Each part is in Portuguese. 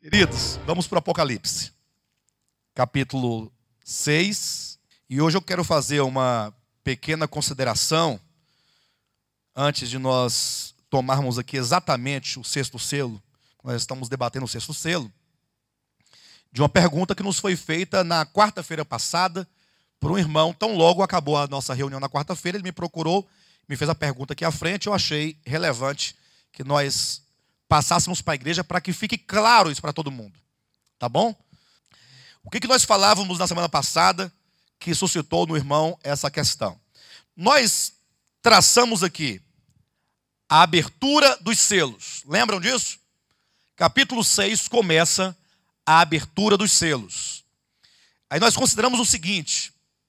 Queridos, vamos para o Apocalipse, capítulo 6. E hoje eu quero fazer uma pequena consideração, antes de nós tomarmos aqui exatamente o sexto selo. Nós estamos debatendo o sexto selo, de uma pergunta que nos foi feita na quarta-feira passada, por um irmão. Tão logo acabou a nossa reunião na quarta-feira, ele me procurou, me fez a pergunta aqui à frente. Eu achei relevante que nós passássemos para a igreja para que fique claro isso para todo mundo. Tá bom? O que nós falávamos na semana passada que suscitou no irmão essa questão? Nós traçamos aqui a abertura dos selos. Lembram disso? Capítulo 6 começa a abertura dos selos. Aí nós consideramos o seguinte,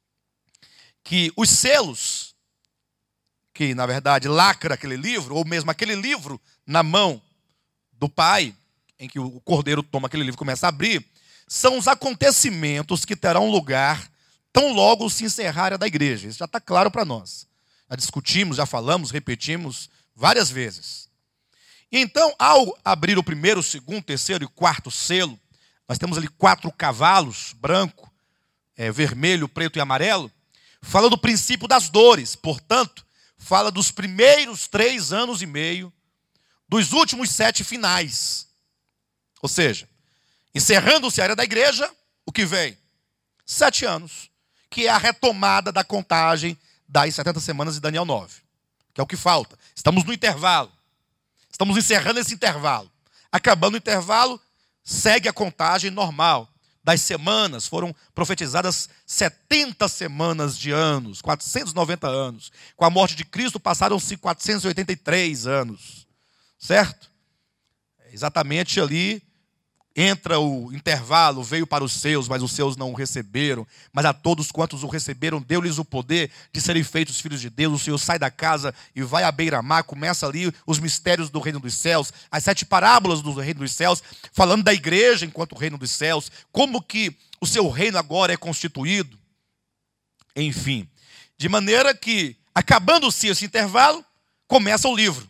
que os selos, que na verdade lacra aquele livro, ou mesmo aquele livro na mão do Pai, em que o Cordeiro toma aquele livro e começa a abrir, são os acontecimentos que terão lugar tão logo se encerrar a área da igreja. Isso já está claro para nós. Já discutimos, já falamos, repetimos várias vezes. E então, ao abrir o primeiro, segundo, terceiro e quarto selo, nós temos ali 4 cavalos, branco, vermelho, preto e amarelo, fala do princípio das dores. Portanto, fala dos primeiros 3 anos e meio, dos últimos 7 finais. Ou seja, encerrando-se a área da igreja, o que vem? 7 anos, que é a retomada da contagem das 70 semanas de Daniel 9, que é o que falta. Estamos no intervalo. Estamos encerrando esse intervalo. Acabando o intervalo, segue a contagem normal das semanas. Foram profetizadas 70 semanas de anos, 490 anos. Com a morte de Cristo passaram-se 483 anos. Certo? Exatamente ali entra o intervalo, veio para os seus, mas os seus não o receberam. Mas a todos quantos o receberam, deu-lhes o poder de serem feitos filhos de Deus. O Senhor sai da casa e vai à beira-mar, começa ali os mistérios do reino dos céus, as 7 parábolas do reino dos céus, falando da igreja enquanto o reino dos céus, como que o seu reino agora é constituído. Enfim, de maneira que, acabando-se esse intervalo, começa o livro.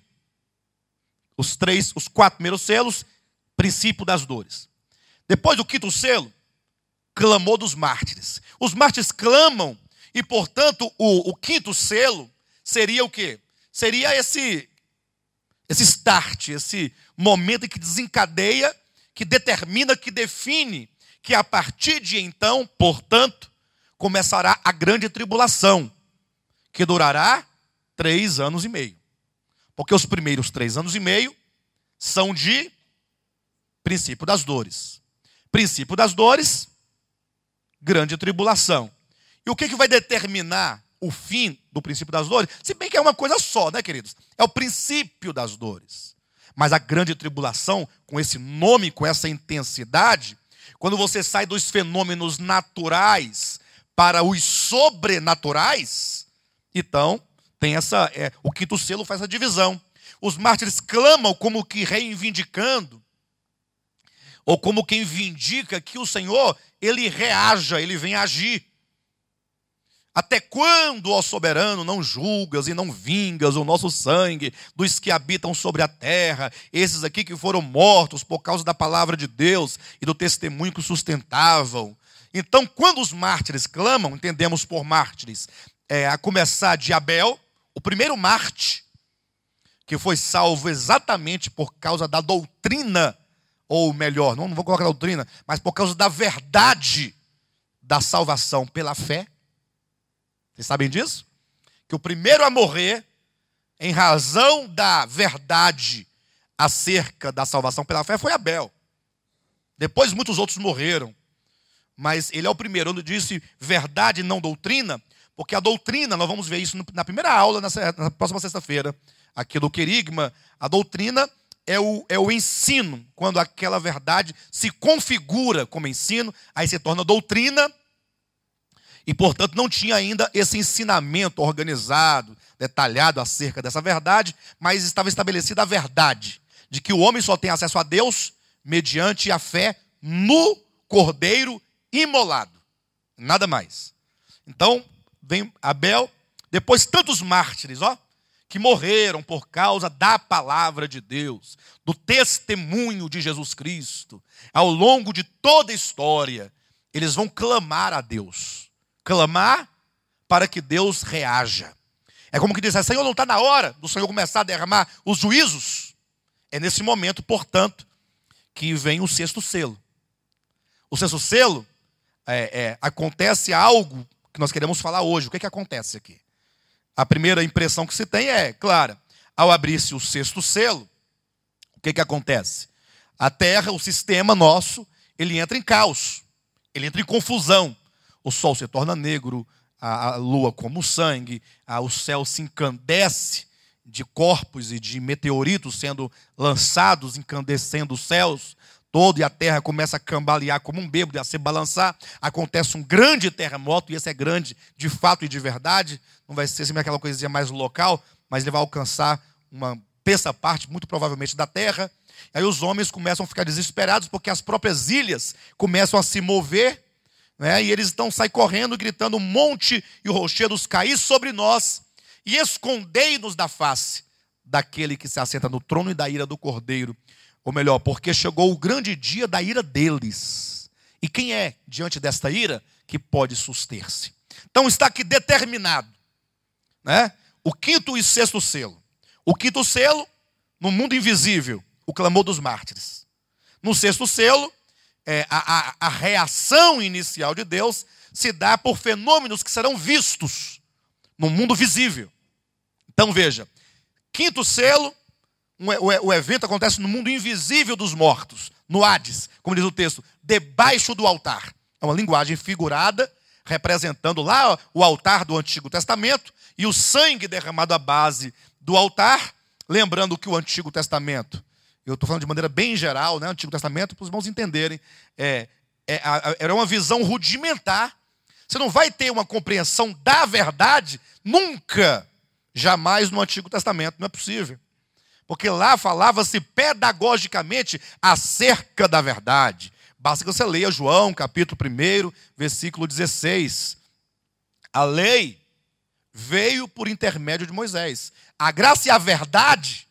Os 4 primeiros selos, princípio das dores. Depois do 5º selo, clamor dos mártires. Os mártires clamam e, portanto, o 5º selo seria o quê? Seria esse start, esse momento em que desencadeia, que determina, que define que a partir de então, portanto, começará a grande tribulação, que durará 3 anos e meio. Porque os primeiros 3 anos e meio são de princípio das dores. Princípio das dores, grande tribulação. E o que vai determinar o fim do princípio das dores? Se bem que é uma coisa só, né, queridos? É o princípio das dores. Mas a grande tribulação, com esse nome, com essa intensidade, quando você sai dos fenômenos naturais para os sobrenaturais, então tem o 5º selo faz essa divisão. Os mártires clamam como que reivindicando, ou como quem vindica que o Senhor, ele reaja, ele vem agir. Até quando, ó soberano, não julgas e não vingas o nosso sangue dos que habitam sobre a terra, esses aqui que foram mortos por causa da palavra de Deus e do testemunho que sustentavam? Então, quando os mártires clamam, entendemos por mártires, a começar de Abel, o primeiro Marte, que foi salvo exatamente por causa da doutrina, ou melhor, não vou colocar doutrina, mas por causa da verdade da salvação pela fé. Vocês sabem disso? Que o primeiro a morrer, em razão da verdade acerca da salvação pela fé, foi Abel. Depois muitos outros morreram, mas ele é o primeiro. Eu disse verdade, não doutrina, porque a doutrina, nós vamos ver isso na primeira aula, na próxima sexta-feira, aqui do Querigma. A doutrina é o ensino, quando aquela verdade se configura como ensino, aí se torna doutrina, e portanto não tinha ainda esse ensinamento organizado, detalhado acerca dessa verdade, mas estava estabelecida a verdade, de que o homem só tem acesso a Deus mediante a fé no Cordeiro imolado, nada mais. Então, vem Abel, depois tantos mártires, que morreram por causa da palavra de Deus, do testemunho de Jesus Cristo, ao longo de toda a história, eles vão clamar a Deus. Clamar para que Deus reaja. É como que diz, Senhor, não está na hora do Senhor começar a derramar os juízos? É nesse momento, portanto, que vem o sexto selo. O sexto selo, acontece algo que nós queremos falar hoje. O que acontece aqui? A primeira impressão que se tem é, claro, ao abrir-se o sexto selo, o que acontece? A terra, o sistema nosso, ele entra em caos, ele entra em confusão. O sol se torna negro, a lua como sangue, o céu se encandece de corpos e de meteoritos sendo lançados, incandescendo os céus todo, e a terra começa a cambalear como um bêbado, a se balançar. Acontece um grande terremoto, e esse é grande de fato e de verdade. Não vai ser sempre aquela coisinha mais local, mas ele vai alcançar uma terça parte, muito provavelmente, da terra. E aí os homens começam a ficar desesperados, porque as próprias ilhas começam a se mover, né? E eles então saem correndo, gritando: o monte e os rochedos caí sobre nós, e escondei-nos da face daquele que se assenta no trono e da ira do Cordeiro. Ou melhor, porque chegou o grande dia da ira deles. E quem é, diante desta ira, que pode suster-se? Então está aqui determinado, né? O quinto e sexto selo. O quinto selo, no mundo invisível, o clamor dos mártires. No sexto selo, a reação inicial de Deus se dá por fenômenos que serão vistos no mundo visível. Então veja, quinto selo, o evento acontece no mundo invisível dos mortos, no Hades, como diz o texto, debaixo do altar. É uma linguagem figurada, representando lá o altar do Antigo Testamento e o sangue derramado à base do altar, lembrando que o Antigo Testamento, eu estou falando de maneira bem geral, né? O Antigo Testamento, para os irmãos entenderem, era uma visão rudimentar. Você não vai ter uma compreensão da verdade nunca, jamais no Antigo Testamento, não é possível. Porque lá falava-se pedagogicamente acerca da verdade. Basta que você leia João, capítulo 1, versículo 16. A lei veio por intermédio de Moisés. A graça e a verdade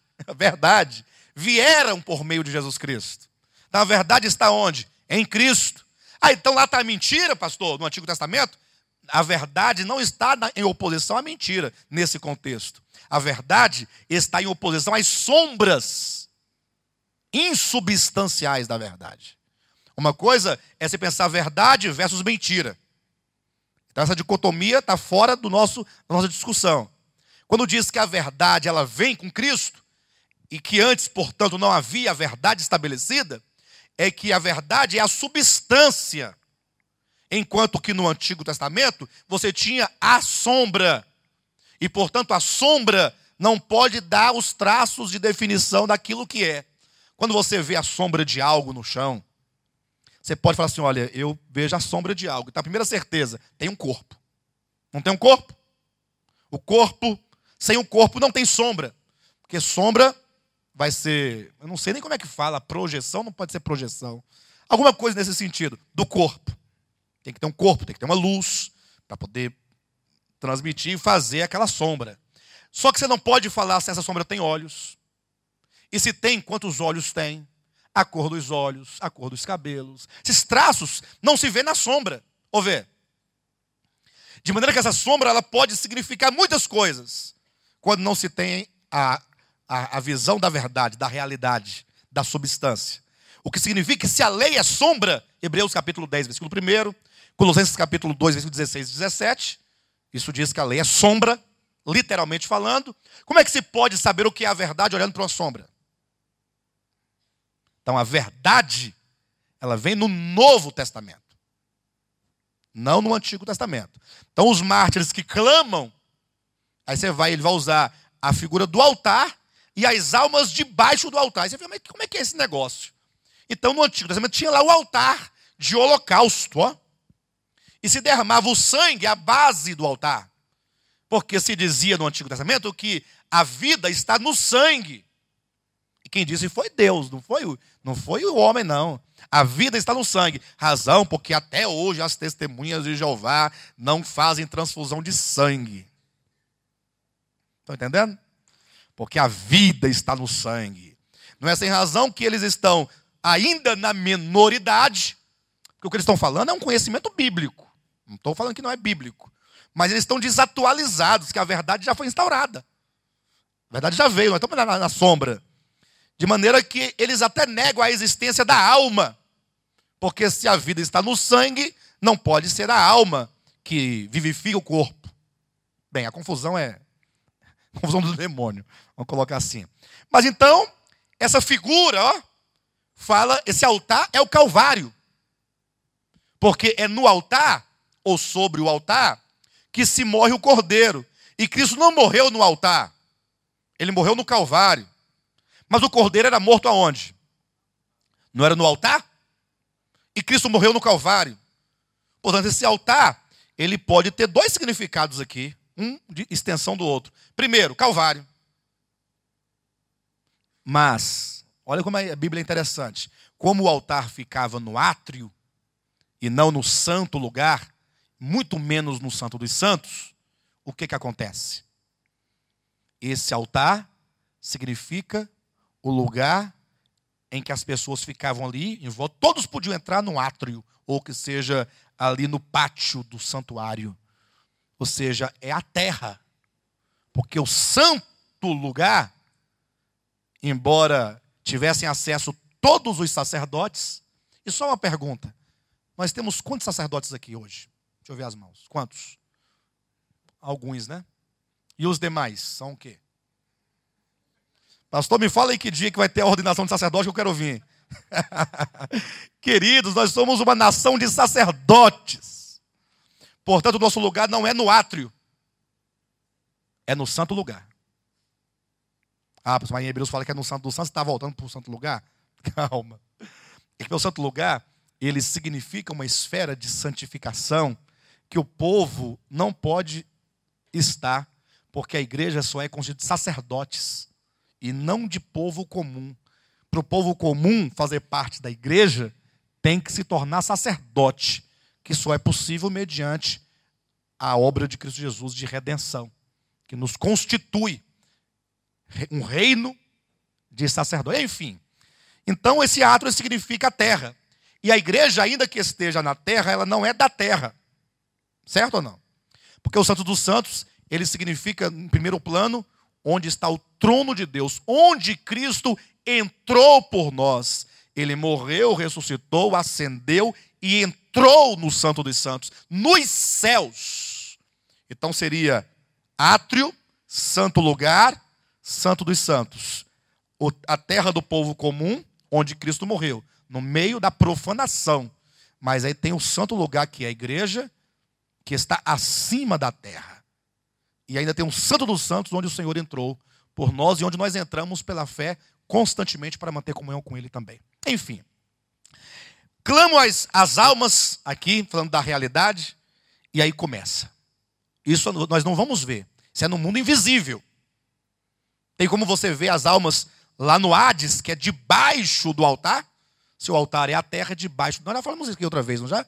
vieram por meio de Jesus Cristo. Então a verdade está onde? Em Cristo. Então lá está a mentira, pastor, no Antigo Testamento? A verdade não está em oposição à mentira nesse contexto. A verdade está em oposição às sombras insubstanciais da verdade. Uma coisa é você pensar verdade versus mentira. Então essa dicotomia está fora da nossa discussão. Quando diz que a verdade ela vem com Cristo, e que antes, portanto, não havia a verdade estabelecida, é que a verdade é a substância, enquanto que no Antigo Testamento você tinha a sombra. E, portanto, a sombra não pode dar os traços de definição daquilo que é. Quando você vê a sombra de algo no chão, você pode falar assim: olha, eu vejo a sombra de algo. Então, a primeira certeza, tem um corpo. Não tem um corpo? O corpo, sem o corpo não tem sombra. Porque sombra vai ser, eu não sei nem como é que fala, projeção, não pode ser projeção. Alguma coisa nesse sentido, do corpo. Tem que ter um corpo, tem que ter uma luz, para poder transmitir e fazer aquela sombra. Só que você não pode falar se essa sombra tem olhos. E se tem, quantos olhos tem? A cor dos olhos, a cor dos cabelos. Esses traços não se vê na sombra. Ou vê? De maneira que essa sombra ela pode significar muitas coisas, quando não se tem a visão da verdade, da realidade, da substância. O que significa que se a lei é sombra, Hebreus capítulo 10, versículo 1, Colossenses capítulo 2, versículo 16 e 17, isso diz que a lei é sombra, literalmente falando. Como é que se pode saber o que é a verdade olhando para uma sombra? Então a verdade, ela vem no Novo Testamento, não no Antigo Testamento. Então os mártires que clamam, aí ele vai usar a figura do altar e as almas debaixo do altar. Aí você fala, mas como é que é esse negócio? Então no Antigo Testamento tinha lá o altar de holocausto, ó. E se derramava o sangue à base do altar. Porque se dizia no Antigo Testamento que a vida está no sangue. E quem disse foi Deus, não foi o homem, não. A vida está no sangue. Razão porque até hoje as testemunhas de Jeová não fazem transfusão de sangue. Estão entendendo? Porque a vida está no sangue. Não é sem razão que eles estão ainda na menoridade, porque o que eles estão falando é um conhecimento bíblico. Não estou falando que não é bíblico. Mas eles estão desatualizados, que a verdade já foi instaurada. A verdade já veio, nós estamos na sombra. De maneira que eles até negam a existência da alma. Porque se a vida está no sangue, não pode ser a alma que vivifica o corpo. Bem, a confusão é a confusão do demônio. Vamos colocar assim. Mas então, essa figura, fala, esse altar é o Calvário. Porque é no altar, ou sobre o altar, que se morre o cordeiro. E Cristo não morreu no altar. Ele morreu no Calvário. Mas o cordeiro era morto aonde? Não era no altar? E Cristo morreu no Calvário. Portanto, esse altar, ele pode ter dois significados aqui. Um de extensão do outro. Primeiro, Calvário. Mas, olha como a Bíblia é interessante. Como o altar ficava no átrio, e não no santo lugar, muito menos no Santo dos Santos, o que acontece? Esse altar significa o lugar em que as pessoas ficavam ali, em volta. Todos podiam entrar no átrio, ou que seja ali no pátio do santuário. Ou seja, é a terra. Porque o santo lugar, embora tivessem acesso todos os sacerdotes, e só uma pergunta, nós temos quantos sacerdotes aqui hoje? Deixa eu ver as mãos. Quantos? Alguns, né? E os demais são o quê? Pastor, me fala aí que dia que vai ter a ordenação de sacerdote que eu quero ouvir. Queridos, nós somos uma nação de sacerdotes. Portanto, o nosso lugar não é no átrio. É no santo lugar. Mas em Hebreus fala que é no santo do santo. Você está voltando para o santo lugar? Calma. É que o santo lugar, ele significa uma esfera de santificação que o povo não pode estar, porque a igreja só é constituída de sacerdotes e não de povo comum. Para o povo comum fazer parte da igreja, tem que se tornar sacerdote, que só é possível mediante a obra de Cristo Jesus de redenção, que nos constitui um reino de sacerdote. Enfim, então esse átrio significa a terra. E a igreja, ainda que esteja na terra, ela não é da terra. Certo ou não? Porque o Santo dos Santos, ele significa, em primeiro plano, onde está o trono de Deus, onde Cristo entrou por nós. Ele morreu, ressuscitou, ascendeu e entrou no Santo dos Santos, nos céus. Então seria átrio, santo lugar, Santo dos Santos. A terra do povo comum, onde Cristo morreu, no meio da profanação. Mas aí tem o santo lugar, que é a igreja, que está acima da terra. E ainda tem o Santo dos Santos, onde o Senhor entrou por nós e onde nós entramos pela fé constantemente para manter comunhão com Ele também. Enfim, clamo as almas aqui, falando da realidade, e aí começa. Isso nós não vamos ver. Isso é no mundo invisível. Tem como você ver as almas lá no Hades, que é debaixo do altar? Se o altar é a terra, debaixo. Nós já falamos isso aqui outra vez, não já?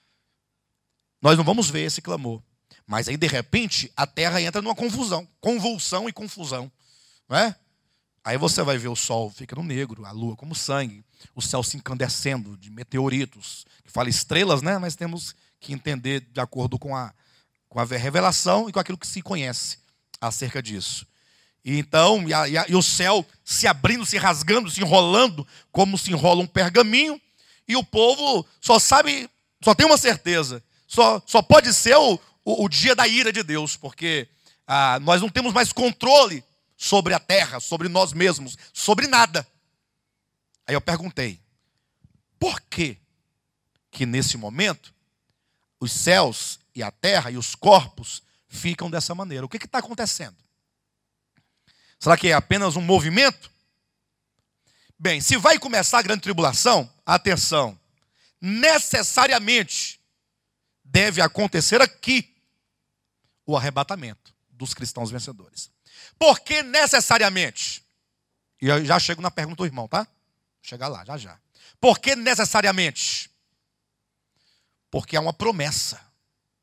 Nós não vamos ver esse clamor. Mas aí, de repente, a terra entra numa convulsão e confusão. Não é? Aí você vai ver o sol fica no negro, a lua como sangue, o céu se incandescendo de meteoritos. Que fala estrelas, né? Mas temos que entender de acordo com a revelação e com aquilo que se conhece acerca disso. E então, e o céu se abrindo, se rasgando, se enrolando, como se enrola um pergaminho. E o povo só tem uma certeza. Só pode ser o dia da ira de Deus, porque nós não temos mais controle sobre a terra, sobre nós mesmos, sobre nada. Aí eu perguntei, por que nesse momento os céus e a terra e os corpos ficam dessa maneira? O que está acontecendo? Será que é apenas um movimento? Bem, se vai começar a grande tribulação, atenção, necessariamente deve acontecer aqui o arrebatamento dos cristãos vencedores. Por que necessariamente? E eu já chego na pergunta do irmão, tá? Vou chegar lá, já. Por que necessariamente? Porque há uma promessa.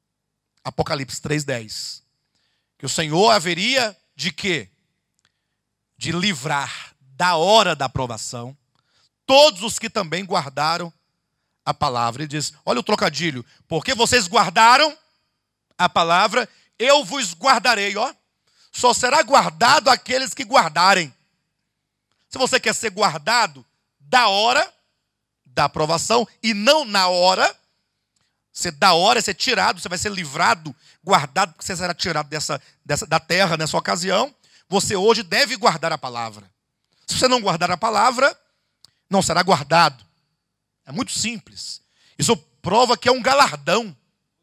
Apocalipse 3:10. Que o Senhor haveria de quê? de livrar da hora da provação todos os que também guardaram a palavra. Ele diz, olha o trocadilho, porque vocês guardaram a palavra, eu vos guardarei, ó. Só será guardado aqueles que guardarem. Se você quer ser guardado da hora da aprovação e não na hora, da hora é ser tirado, você vai ser livrado, guardado, porque você será tirado da terra nessa ocasião. Você hoje deve guardar a palavra. Se você não guardar a palavra, não será guardado. É muito simples. Isso prova que é um galardão.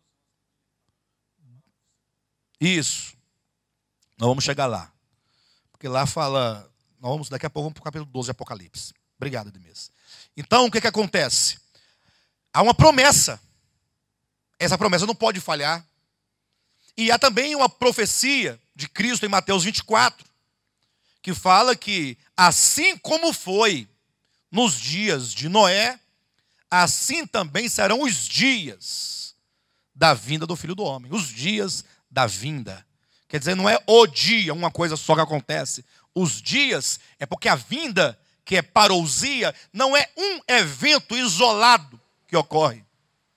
Isso. Nós vamos chegar lá. Porque lá fala... daqui a pouco vamos para o capítulo 12 de Apocalipse. Obrigado, Edmês. Então, o que acontece? Há uma promessa. Essa promessa não pode falhar. E há também uma profecia de Cristo em Mateus 24, que fala que assim como foi nos dias de Noé, assim também serão os dias da vinda do Filho do Homem. Os dias da vinda. Quer dizer, não é o dia, uma coisa só que acontece. Os dias é porque a vinda, que é parousia, não é um evento isolado que ocorre.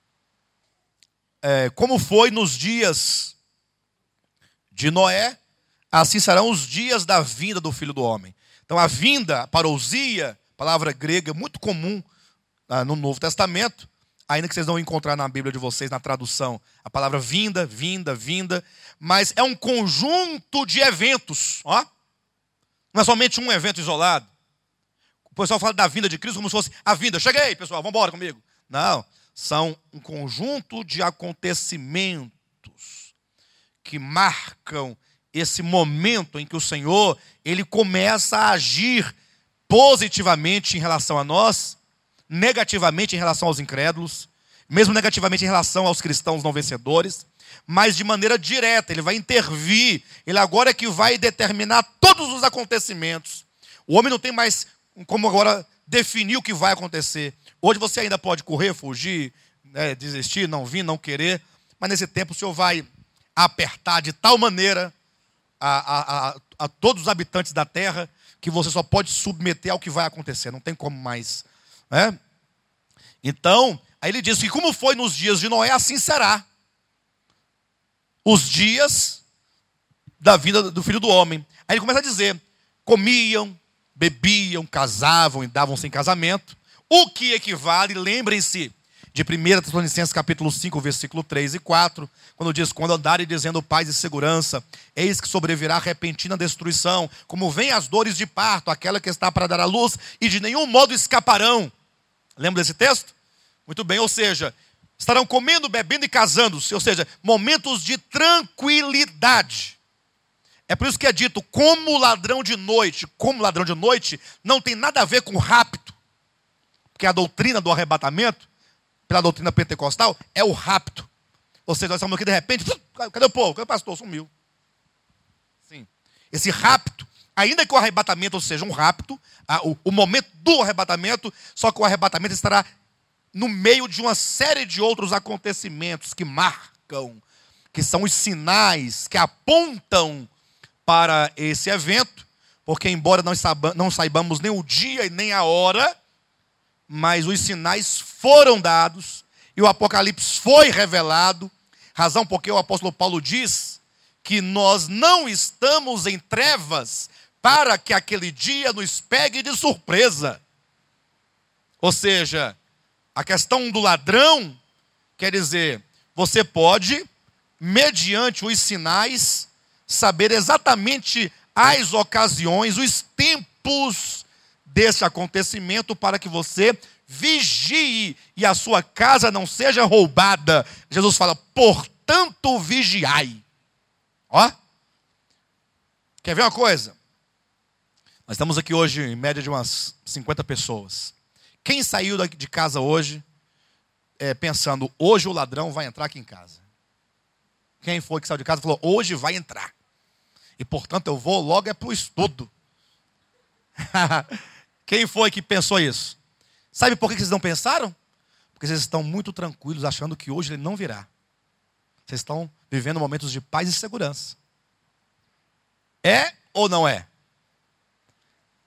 Como foi nos dias de Noé, assim serão os dias da vinda do Filho do Homem. Então a vinda, a parousia, palavra grega muito comum no Novo Testamento, ainda que vocês não vão encontrar na Bíblia de vocês, na tradução, a palavra vinda, vinda, vinda, mas é um conjunto de eventos, ó. Não é somente um evento isolado. O pessoal fala da vinda de Cristo como se fosse a vinda. Cheguei, pessoal, vamos embora comigo. Não, são um conjunto de acontecimentos que marcam esse momento em que o Senhor, ele começa a agir positivamente em relação a nós, negativamente em relação aos incrédulos, mesmo negativamente em relação aos cristãos não vencedores, mas de maneira direta, ele vai intervir, ele agora é que vai determinar todos os acontecimentos. O homem não tem mais como agora definir o que vai acontecer. Hoje você ainda pode correr, fugir, desistir, não vir, não querer, mas nesse tempo o Senhor vai apertar de tal maneira a todos os habitantes da terra que você só pode submeter ao que vai acontecer, não tem como mais. Né? Então, aí ele diz que como foi nos dias de Noé, assim será. Os dias da vinda do Filho do Homem. Aí ele começa a dizer, comiam, bebiam, casavam e davam-se em casamento, o que equivale, lembrem-se, de 1 Tessalonicenses capítulo 5, versículo 3 e 4, quando diz, quando andarem dizendo paz e segurança, eis que sobrevirá repentina destruição, como vem as dores de parto, aquela que está para dar à luz, e de nenhum modo escaparão. Lembra desse texto? Muito bem, ou seja, estarão comendo, bebendo e casando-se, ou seja, momentos de tranquilidade. É por isso que é dito, como ladrão de noite, não tem nada a ver com rapto, porque a doutrina do arrebatamento, pela doutrina pentecostal, é o rapto. Ou seja, nós estamos aqui de repente, cadê o povo? Cadê o pastor? Sumiu. Sim. Esse rapto, ainda que o arrebatamento seja um rapto, o momento do arrebatamento, só que o arrebatamento estará no meio de uma série de outros acontecimentos que marcam, que são os sinais que apontam para esse evento, porque embora não saibamos nem o dia e nem a hora, mas os sinais foram dados e o Apocalipse foi revelado, razão porque o apóstolo Paulo diz que nós não estamos em trevas para que aquele dia nos pegue de surpresa. Ou seja, a questão do ladrão, quer dizer, você pode, mediante os sinais, saber exatamente as ocasiões, os tempos desse acontecimento para que você vigie e a sua casa não seja roubada. Jesus fala, portanto vigiai. Ó, quer ver uma coisa? Nós estamos aqui hoje em média de umas 50 pessoas. Quem saiu de casa hoje pensando, hoje o ladrão vai entrar aqui em casa? Quem foi que saiu de casa e falou, hoje vai entrar. E portanto eu vou logo para o estudo. Quem foi que pensou isso? Sabe por que vocês não pensaram? Porque vocês estão muito tranquilos, achando que hoje ele não virá. Vocês estão vivendo momentos de paz e segurança. É ou não é?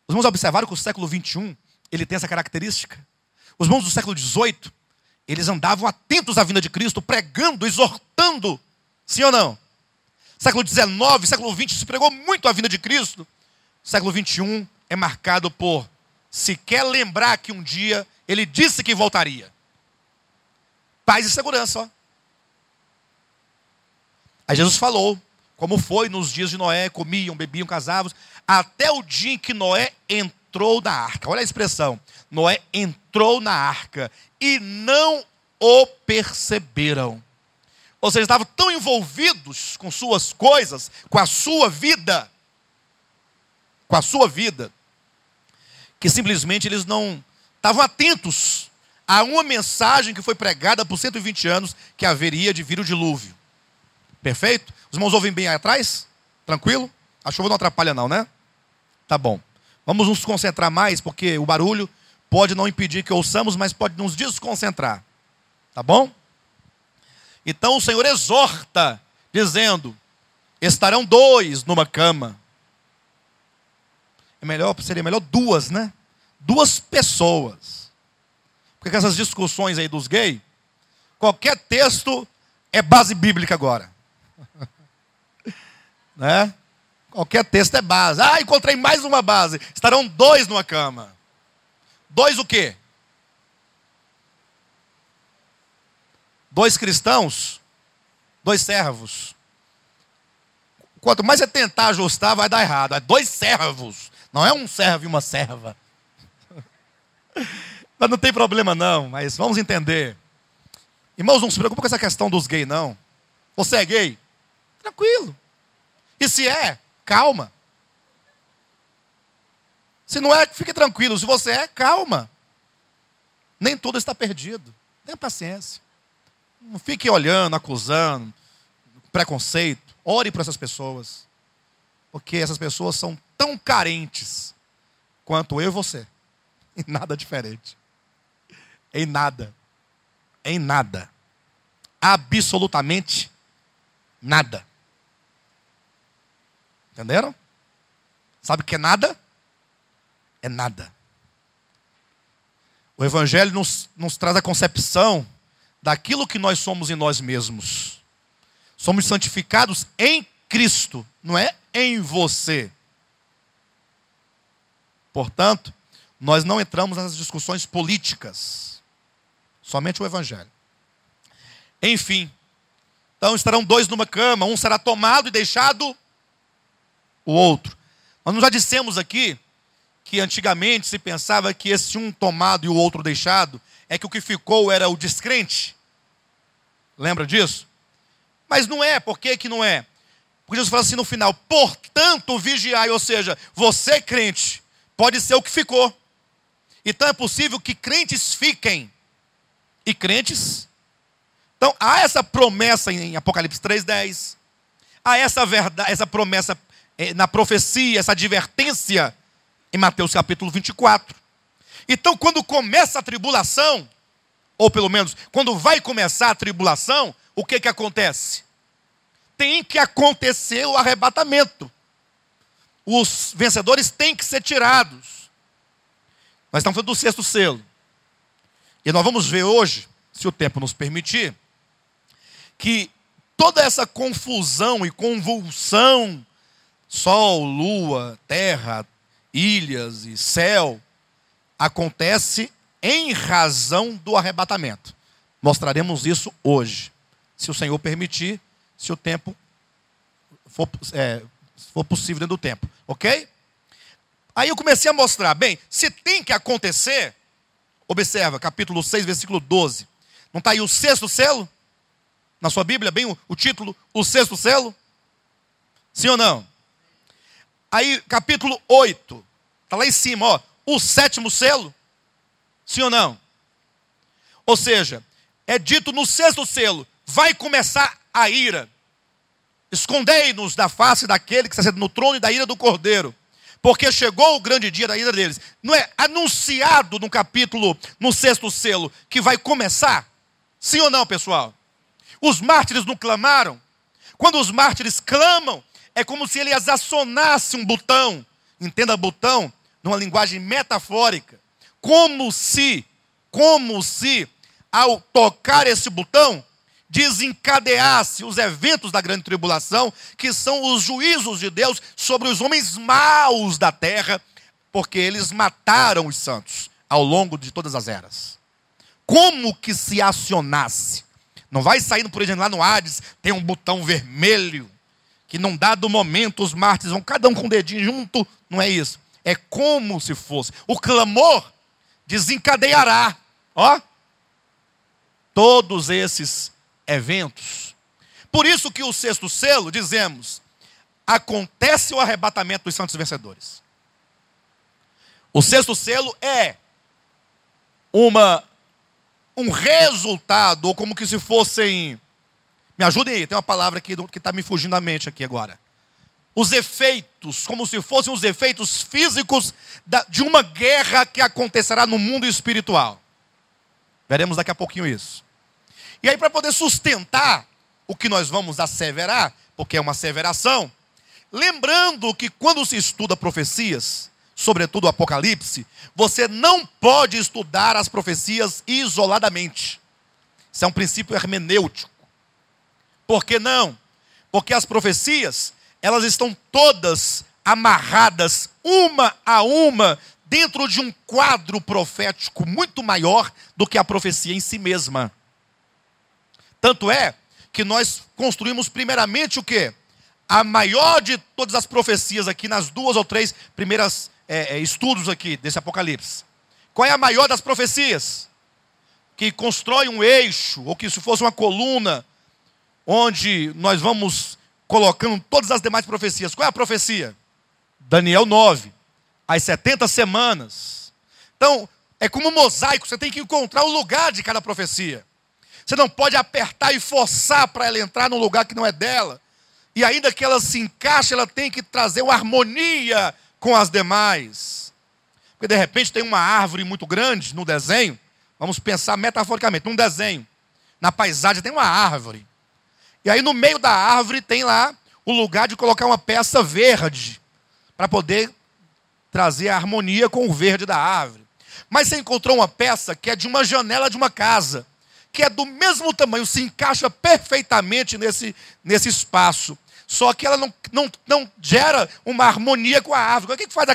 Os irmãos observaram que o século XXI, ele tem essa característica. Os irmãos do século XVIII, eles andavam atentos à vinda de Cristo, pregando, exortando. Sim ou não? Século XIX, século XX, se pregou muito a vinda de Cristo. Século XXI é marcado por sequer lembrar que um dia ele disse que voltaria. Paz e segurança, ó. Aí Jesus falou como foi nos dias de Noé: comiam, bebiam, casavam, até o dia em que Noé entrou na arca. Olha a expressão: Noé entrou na arca e não o perceberam. Ou seja, estavam tão envolvidos com suas coisas, com a sua vida, que simplesmente eles não estavam atentos a uma mensagem que foi pregada por 120 anos, que haveria de vir o dilúvio. Perfeito? Os irmãos ouvem bem aí atrás? Tranquilo? A chuva não atrapalha não, né? Tá bom. Vamos nos concentrar mais, porque o barulho pode não impedir que ouçamos, mas pode nos desconcentrar. Tá bom? Então o Senhor exorta, dizendo: estarão 2 numa cama. Seria melhor 2, né? 2 pessoas. Porque com essas discussões aí dos gays, qualquer texto é base bíblica agora. Né? Qualquer texto é base. Ah, encontrei mais uma base. Estarão 2 numa cama. 2 o quê? 2 cristãos, 2 servos. Quanto mais você tentar ajustar, vai dar errado. É 2 servos. Não é um servo e uma serva. Mas não tem problema não, mas vamos entender. Irmãos, não se preocupe com essa questão dos gays não. Você é gay? Tranquilo. E se é, calma. Se não é, fique tranquilo. Se você é, calma. Nem tudo está perdido. Tenha paciência. Não fique olhando, acusando, preconceito. Ore para essas pessoas. Porque essas pessoas são tão carentes quanto eu e você. Em nada diferente. Em nada. Em nada. Absolutamente nada. Entenderam? Sabe o que é nada? É nada. O Evangelho nos traz a concepção daquilo que nós somos em nós mesmos. Somos santificados em Cristo, não é em você. Portanto, nós não entramos nas discussões políticas. Somente o Evangelho. Enfim, então estarão 2 numa cama, um será tomado e deixado o outro. Nós já dissemos aqui que antigamente se pensava que esse um tomado e o outro deixado é que o que ficou era o descrente. Lembra disso? Mas não é. Por que não é? Porque Jesus fala assim no final: portanto vigiai, ou seja, você crente, pode ser o que ficou. Então é possível que crentes fiquem e crentes. Então há essa promessa em Apocalipse 3:10. Há essa verdade, essa promessa na profecia, essa advertência em Mateus capítulo 24. Então quando começa a tribulação, ou pelo menos quando vai começar a tribulação, o que acontece? Tem que acontecer o arrebatamento. Os vencedores têm que ser tirados. Nós estamos falando do 6º selo. E nós vamos ver hoje, se o tempo nos permitir, que toda essa confusão e convulsão, sol, lua, terra, ilhas e céu, acontece em razão do arrebatamento. Mostraremos isso hoje, se o Senhor permitir, se o tempo for possível dentro do tempo, ok? Aí eu comecei a mostrar, bem, se tem que acontecer, observa, capítulo 6, versículo 12. Não está aí o 6º selo? Na sua Bíblia, bem o título, o 6º selo? Sim ou não? Aí, capítulo 8, está lá em cima, ó, o 7º selo? Sim ou não? Ou seja, é dito no 6º selo, vai começar a ira. Escondei-nos da face daquele que está sentado no trono e da ira do Cordeiro, porque chegou o grande dia da ira deles. Não é anunciado no capítulo, no 6º selo, que vai começar? Sim ou não, pessoal? Os mártires não clamaram? Quando os mártires clamam, é como se eles acionassem um botão. Entenda botão? numa linguagem metafórica, como se, ao tocar esse botão, desencadeasse os eventos da grande tribulação, que são os juízos de Deus sobre os homens maus da terra, porque eles mataram os santos ao longo de todas as eras. Como que se acionasse? Não vai saindo, por exemplo, lá no Hades, tem um botão vermelho, que num dado momento os mártires vão cada um com o dedinho junto, não é isso. É como se fosse. O clamor desencadeará, todos esses eventos. Por isso que o sexto selo, dizemos, acontece o arrebatamento dos santos vencedores. O sexto selo é um resultado, ou como que se fossem... Me ajudem aí, tem uma palavra aqui que está me fugindo da mente aqui agora. Os efeitos, como se fossem os efeitos físicos de uma guerra que acontecerá no mundo espiritual. Veremos daqui a pouquinho isso. E aí, para poder sustentar o que nós vamos asseverar, porque é uma asseveração, lembrando que quando se estuda profecias, sobretudo o Apocalipse, você não pode estudar as profecias isoladamente. Isso é um princípio hermenêutico. Por que não? Porque as profecias, elas estão todas amarradas, uma a uma, dentro de um quadro profético muito maior do que a profecia em si mesma. Tanto é que nós construímos primeiramente o quê? A maior de todas as profecias aqui, nas 2 ou 3 primeiras estudos aqui desse Apocalipse. Qual é a maior das profecias? Que constrói um eixo, ou que se fosse uma coluna, onde nós vamos colocando todas as demais profecias. Qual é a profecia? Daniel 9, as 70 semanas. Então, é como um mosaico, você tem que encontrar o lugar de cada profecia. Você não pode apertar e forçar para ela entrar num lugar que não é dela. E ainda que ela se encaixe, ela tem que trazer uma harmonia com as demais. Porque de repente tem uma árvore muito grande no desenho. Vamos pensar metaforicamente, num desenho. Na paisagem tem uma árvore. E aí no meio da árvore tem lá o lugar de colocar uma peça verde. Para poder trazer a harmonia com o verde da árvore. Mas você encontrou uma peça que é de uma janela de uma casa, que é do mesmo tamanho, se encaixa perfeitamente nesse espaço. Só que ela não gera uma harmonia com a árvore. O que faz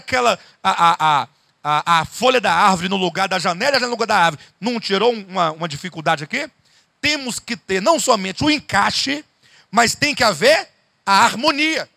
a folha da árvore no lugar da janela e a janela no lugar da árvore? Não tirou uma dificuldade aqui? Temos que ter não somente o encaixe, mas tem que haver a harmonia.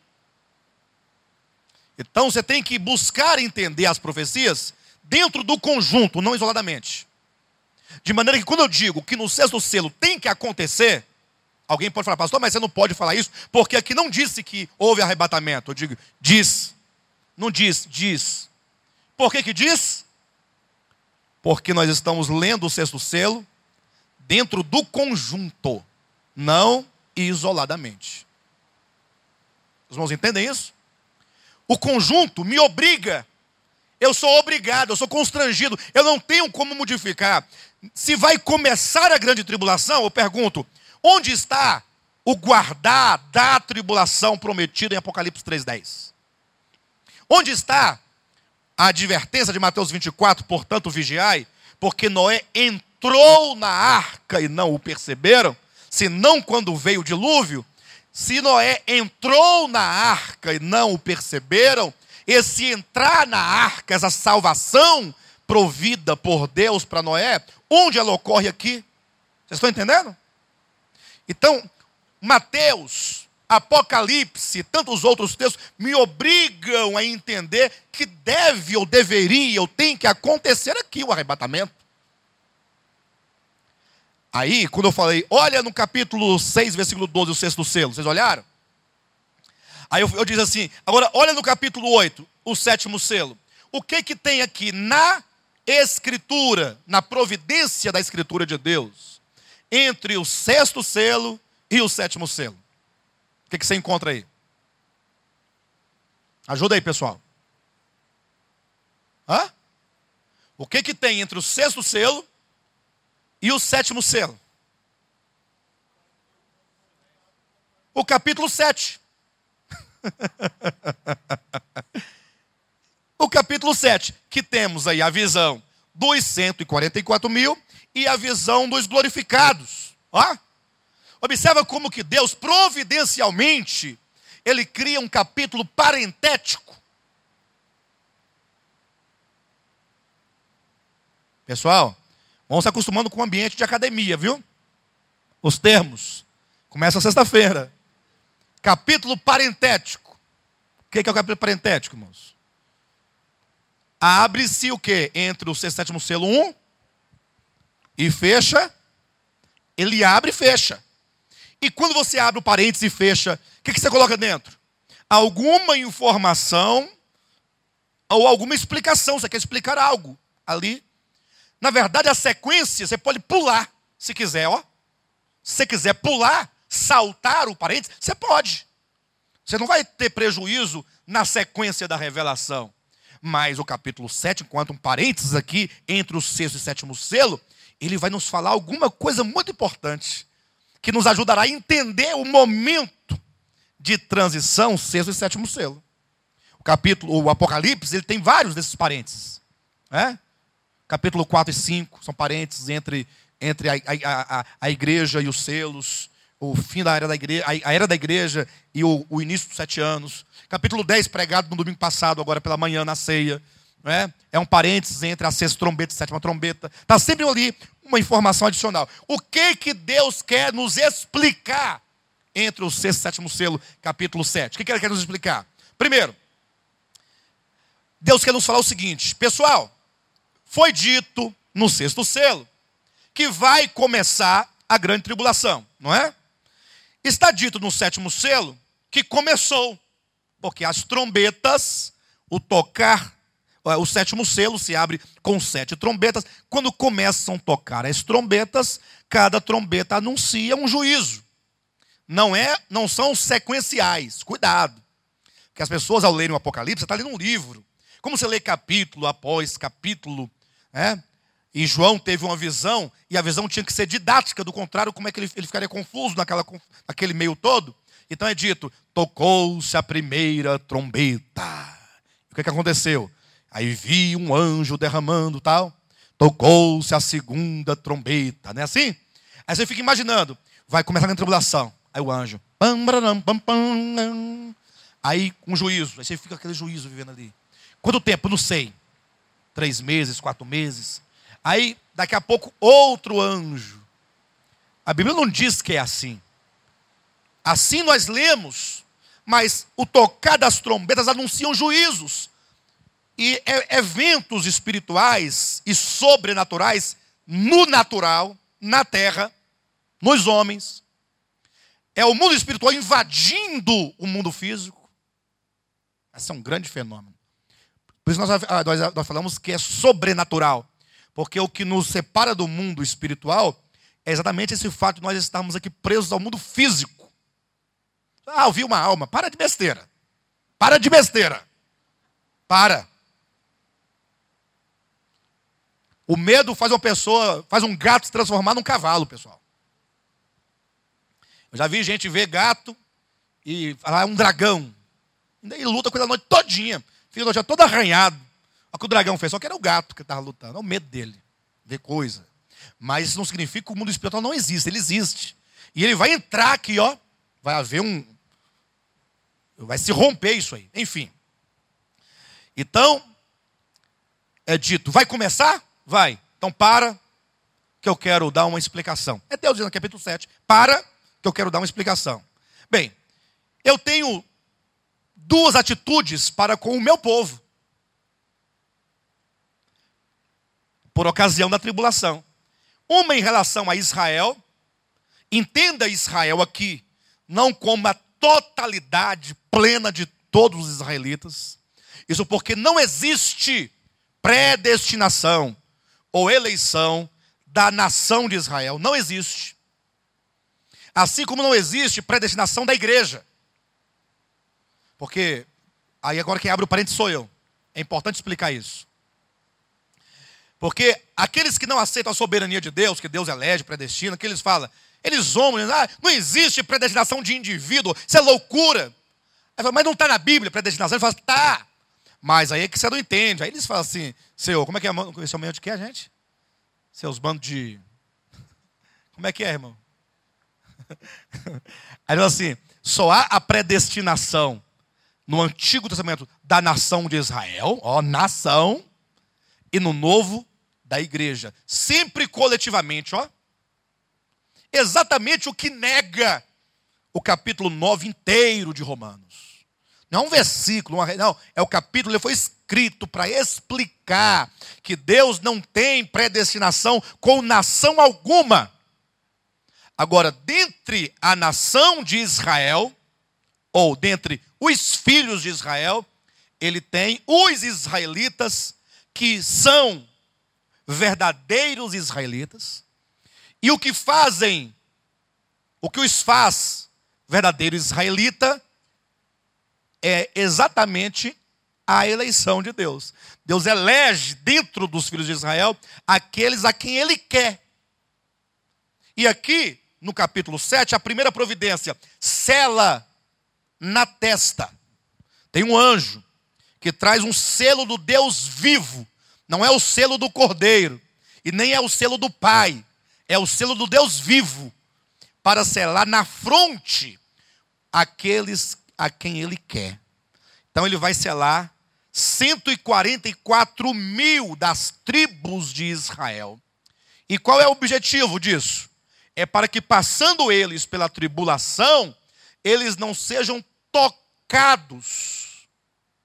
Então você tem que buscar entender as profecias dentro do conjunto, não isoladamente. De maneira que quando eu digo que no sexto selo tem que acontecer, alguém pode falar, pastor, mas você não pode falar isso, porque aqui não disse que houve arrebatamento. Eu digo, diz. Não diz, diz. Por que diz? Porque nós estamos lendo o sexto selo dentro do conjunto, não isoladamente. Os irmãos entendem isso? O conjunto me obriga. Eu sou obrigado, eu sou constrangido, eu não tenho como modificar. Se vai começar a grande tribulação, eu pergunto, onde está o guardar da tribulação prometida em Apocalipse 3:10? Onde está a advertência de Mateus 24, portanto vigiai, porque Noé entrou na arca e não o perceberam, senão quando veio o dilúvio? Se Noé entrou na arca e não o perceberam, esse entrar na arca, essa salvação provida por Deus para Noé, onde ela ocorre aqui? Vocês estão entendendo? Então, Mateus, Apocalipse, tantos outros textos, me obrigam a entender que deve ou deveria ou tem que acontecer aqui o arrebatamento. Aí, quando eu falei, olha no capítulo 6, versículo 12, o sexto selo, vocês olharam? Aí eu disse assim, agora olha no capítulo 8, o sétimo selo. O que tem aqui na Escritura, na providência da Escritura de Deus, entre o sexto selo e o sétimo selo? O que você encontra aí? Ajuda aí, pessoal. Hã? O que tem entre o sexto selo e o sétimo selo? O capítulo 7. o capítulo 7, que temos aí a visão dos 144 mil e a visão dos glorificados. Ó, observa como que Deus, providencialmente, ele cria um capítulo parentético. Pessoal, vamos se acostumando com o ambiente de academia, viu? Os termos. Começa sexta-feira. Capítulo parentético. O que é o capítulo parentético, irmãos? Abre-se o quê? Entre o sexto e sétimo selo, 1. E fecha. Ele abre e fecha. E quando você abre o parênteses e fecha, o que você coloca dentro? Alguma informação ou alguma explicação. Você quer explicar algo ali. Na verdade, a sequência, você pode pular, se quiser, ó. Se você quiser pular, saltar o parênteses, você pode. Você não vai ter prejuízo na sequência da revelação. Mas o capítulo 7, enquanto um parênteses aqui, entre o sexto e sétimo selo, ele vai nos falar alguma coisa muito importante, que nos ajudará a entender o momento de transição, sexto e sétimo selo. O Apocalipse, ele tem vários desses parênteses. Capítulo 4 e 5 são parênteses entre a igreja e os selos, o fim da era da igreja, a era da igreja e o início dos 7 anos. Capítulo 10, pregado no domingo passado, agora pela manhã, na ceia. É um parênteses entre a sexta trombeta e a sétima trombeta. Está sempre ali uma informação adicional. O que Deus quer nos explicar entre o sexto e sétimo selo, capítulo 7? O que Ele quer nos explicar? Primeiro, Deus quer nos falar o seguinte: pessoal, foi dito no sexto selo que vai começar a grande tribulação, não é? Está dito no sétimo selo que começou, porque as trombetas, o sétimo selo se abre com 7 trombetas. Quando começam a tocar as trombetas, cada trombeta anuncia um juízo. Não são sequenciais, cuidado. Porque as pessoas, ao lerem o Apocalipse, está lendo um livro. Como você lê capítulo após capítulo, e João teve uma visão, e a visão tinha que ser didática, do contrário, como é que ele ficaria confuso naquele meio todo? Então é dito, tocou-se a primeira trombeta. O que aconteceu? Aí vi um anjo derramando tal, tocou-se a segunda trombeta, não é assim? Aí você fica imaginando, vai começar a tribulação, aí o anjo, aí um juízo, aí você fica aquele juízo vivendo ali. Quanto tempo? Não sei. 3 meses, 4 meses. Aí, daqui a pouco, outro anjo. A Bíblia não diz que é assim. Assim nós lemos, mas o tocar das trombetas anunciam juízos. E eventos espirituais e sobrenaturais no natural, na terra, nos homens. É o mundo espiritual invadindo o mundo físico. Esse é um grande fenômeno. Por isso nós falamos que é sobrenatural. Porque o que nos separa do mundo espiritual é exatamente esse fato de nós estarmos aqui presos ao mundo físico. Ouvi uma alma. Para de besteira. Para de besteira. Para. O medo faz um gato se transformar num cavalo, pessoal. Eu já vi gente ver gato e falar, é um dragão. E daí luta com ele a noite todinha. Filho já todo arranhado. Olha o que o dragão fez, só que era o gato que estava lutando. É o medo dele, ver coisa. Mas isso não significa que o mundo espiritual não existe, ele existe. E ele vai entrar aqui, ó. Vai haver vai se romper isso aí. Enfim. Então, é dito, vai começar? Vai. Então para, que eu quero dar uma explicação. É Deus dizendo no capítulo 7. Para, que eu quero dar uma explicação. Bem, eu tenho 2 atitudes para com o meu povo. Por ocasião da tribulação. Uma em relação a Israel. Entenda Israel aqui, não como a totalidade plena de todos os israelitas. Isso porque não existe predestinação ou eleição da nação de Israel. Não existe. Assim como não existe predestinação da igreja. Porque, aí agora quem abre o parênteses sou eu. É importante explicar isso. Porque aqueles que não aceitam a soberania de Deus, que Deus elege, predestina, que eles falam, eles zombam, não existe predestinação de indivíduo, isso é loucura. Aí fala, mas não está na Bíblia predestinação? Ele fala, tá. Mas aí é que você não entende. Aí eles falam assim, Senhor, como é que é esse homem de que é, gente? Seus bandos de... Como é que é, irmão? Aí ele fala assim, só há a predestinação no Antigo Testamento da nação de Israel, ó, nação, e no Novo da igreja. Sempre coletivamente, ó. Exatamente o que nega o capítulo 9 inteiro de Romanos. Não é um versículo, não, é o capítulo, ele foi escrito para explicar que Deus não tem predestinação com nação alguma. Agora, dentre a nação de Israel, ou dentre os filhos de Israel, ele tem os israelitas que são verdadeiros israelitas, e o que os faz verdadeiro israelita é exatamente a eleição de Deus. Deus elege dentro dos filhos de Israel aqueles a quem ele quer. E aqui, no capítulo 7, a primeira providência, sela na testa. Tem um anjo que traz um selo do Deus vivo. Não é o selo do Cordeiro, e nem é o selo do Pai. É o selo do Deus vivo, para selar na fronte aqueles a quem ele quer. Então ele vai selar 144 mil das tribos de Israel. E qual é o objetivo disso? É para que, passando eles pela tribulação, eles não sejam tocados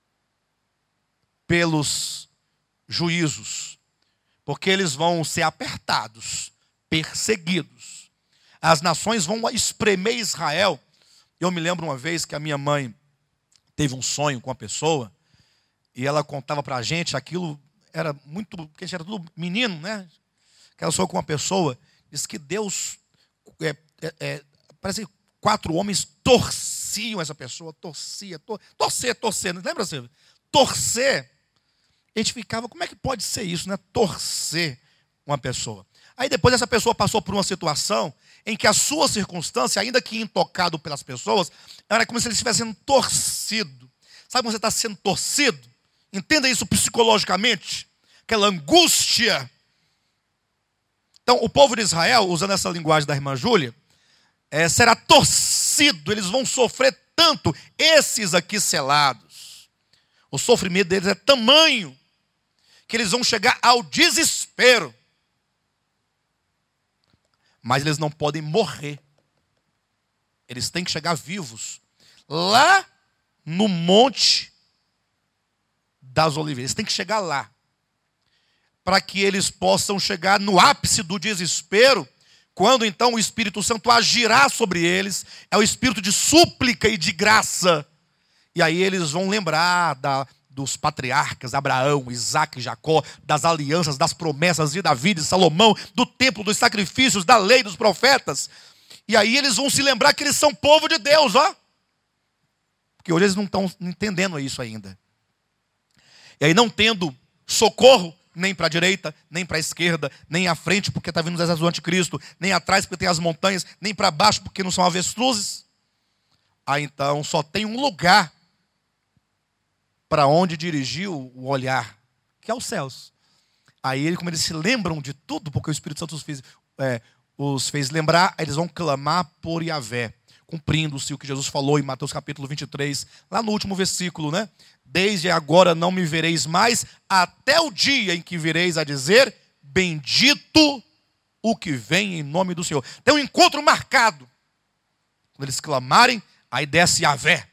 pelos juízos, porque eles vão ser apertados, perseguidos. As nações vão espremer Israel. Eu me lembro uma vez que a minha mãe teve um sonho com uma pessoa, e ela contava para a gente, aquilo era muito, porque a gente era tudo menino, né? Que ela sonhou com uma pessoa, disse que Deus, parece que 4 homens torciam essa pessoa, torcer, não lembra, Silvia? Torcer. A gente ficava, como é que pode ser isso, né? Torcer uma pessoa. Aí depois essa pessoa passou por uma situação em que a sua circunstância, ainda que intocado pelas pessoas, era como se ele estivesse sendo torcido. Sabe quando você está sendo torcido? Entenda isso psicologicamente. Aquela angústia. Então, o povo de Israel, usando essa linguagem da irmã Júlia, será torcido. Eles vão sofrer tanto, esses aqui selados. O sofrimento deles é tamanho que eles vão chegar ao desespero. Mas eles não podem morrer. Eles têm que chegar vivos. Lá no Monte das Oliveiras. Eles têm que chegar lá. Para que eles possam chegar no ápice do desespero. Quando então o Espírito Santo agirá sobre eles. É o espírito de súplica e de graça. E aí eles vão lembrar dos patriarcas, Abraão, Isaac e Jacó, das alianças, das promessas de Davi, de Salomão, do templo, dos sacrifícios, da lei, dos profetas. E aí eles vão se lembrar que eles são povo de Deus, ó. Porque hoje eles não estão entendendo isso ainda. E aí não tendo socorro, nem para a direita, nem para a esquerda, nem à frente, porque está vindo os exércitos do anticristo, nem atrás, porque tem as montanhas, nem para baixo, porque não são avestruzes. Aí então só tem um lugar para onde dirigiu o olhar, que é os céus. Aí, como eles se lembram de tudo, porque o Espírito Santo os fez lembrar, eles vão clamar por Yahvé, cumprindo-se o que Jesus falou em Mateus capítulo 23, lá no último versículo, né? Desde agora não me vereis mais, até o dia em que vireis a dizer, bendito o que vem em nome do Senhor. Tem um encontro marcado. Quando eles clamarem, aí desce Yahvé.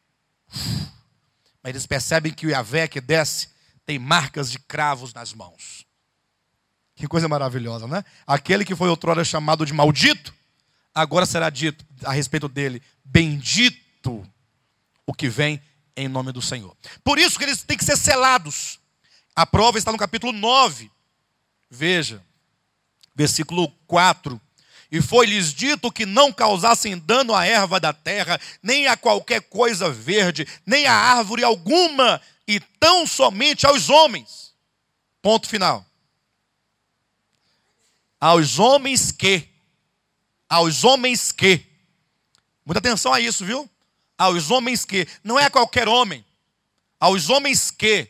Mas eles percebem que o Yahvé que desce tem marcas de cravos nas mãos. Que coisa maravilhosa, né? Aquele que foi outrora chamado de maldito, agora será dito a respeito dele, bendito o que vem em nome do Senhor. Por isso que eles têm que ser selados. A prova está no capítulo 9. Veja, versículo 4. E foi-lhes dito que não causassem dano à erva da terra, nem a qualquer coisa verde, nem a árvore alguma, e tão somente aos homens. Ponto final. Aos homens que. Muita atenção a isso, viu? Aos homens que. Não é a qualquer homem. aos homens que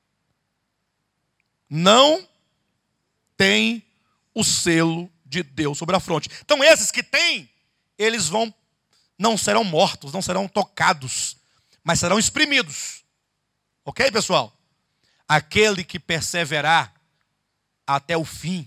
não têm o selo de Deus sobre a fronte. Então esses que têm, eles não serão mortos, não serão tocados, mas serão exprimidos. Ok, pessoal? Aquele que perseverar até o fim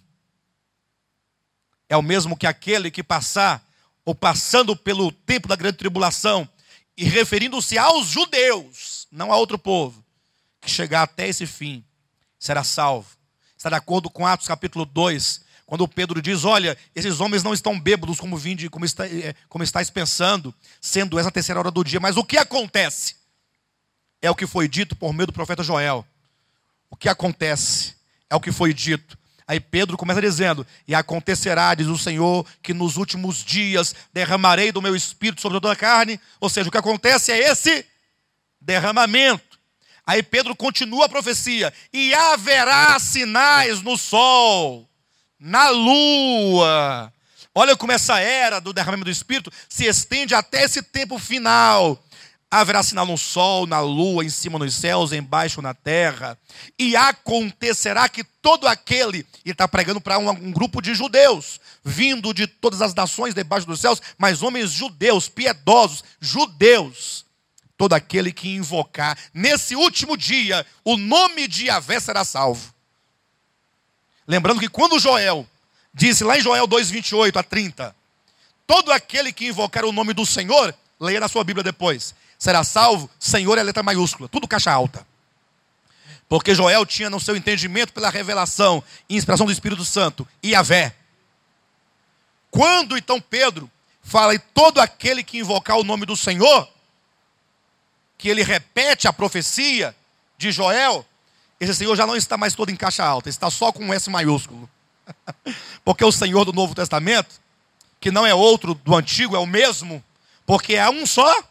é o mesmo que aquele que passar ou passando pelo tempo da grande tribulação e referindo-se aos judeus, não a outro povo, que chegar até esse fim será salvo. Está de acordo com Atos capítulo 2, quando Pedro diz, olha, esses homens não estão bêbados como estáis pensando, sendo essa a terceira hora do dia. Mas o que acontece? É o que foi dito por meio do profeta Joel. O que acontece é o que foi dito. Aí Pedro começa dizendo, e acontecerá, diz o Senhor, que nos últimos dias derramarei do meu espírito sobre toda a carne. Ou seja, o que acontece é esse derramamento. Aí Pedro continua a profecia, e haverá sinais no sol, na lua. Olha como essa era do derramamento do Espírito se estende até esse tempo final. Haverá sinal no sol, na lua, em cima nos céus, embaixo na terra. E acontecerá que todo aquele, e está pregando para um grupo de judeus, vindo de todas as nações debaixo dos céus, mas homens judeus, piedosos, judeus. Todo aquele que invocar nesse último dia o nome de Yahvé será salvo. Lembrando que quando Joel disse lá em Joel 2, 28 a 30, todo aquele que invocar o nome do Senhor, leia na sua Bíblia depois, será salvo. Senhor é letra maiúscula, tudo caixa alta. Porque Joel tinha no seu entendimento pela revelação e inspiração do Espírito Santo, Yahvé. Quando então Pedro fala, e todo aquele que invocar o nome do Senhor, que ele repete a profecia de Joel, esse Senhor já não está mais todo em caixa alta, está só com um S maiúsculo. Porque o Senhor do Novo Testamento, que não é outro do Antigo, é o mesmo, porque há um só.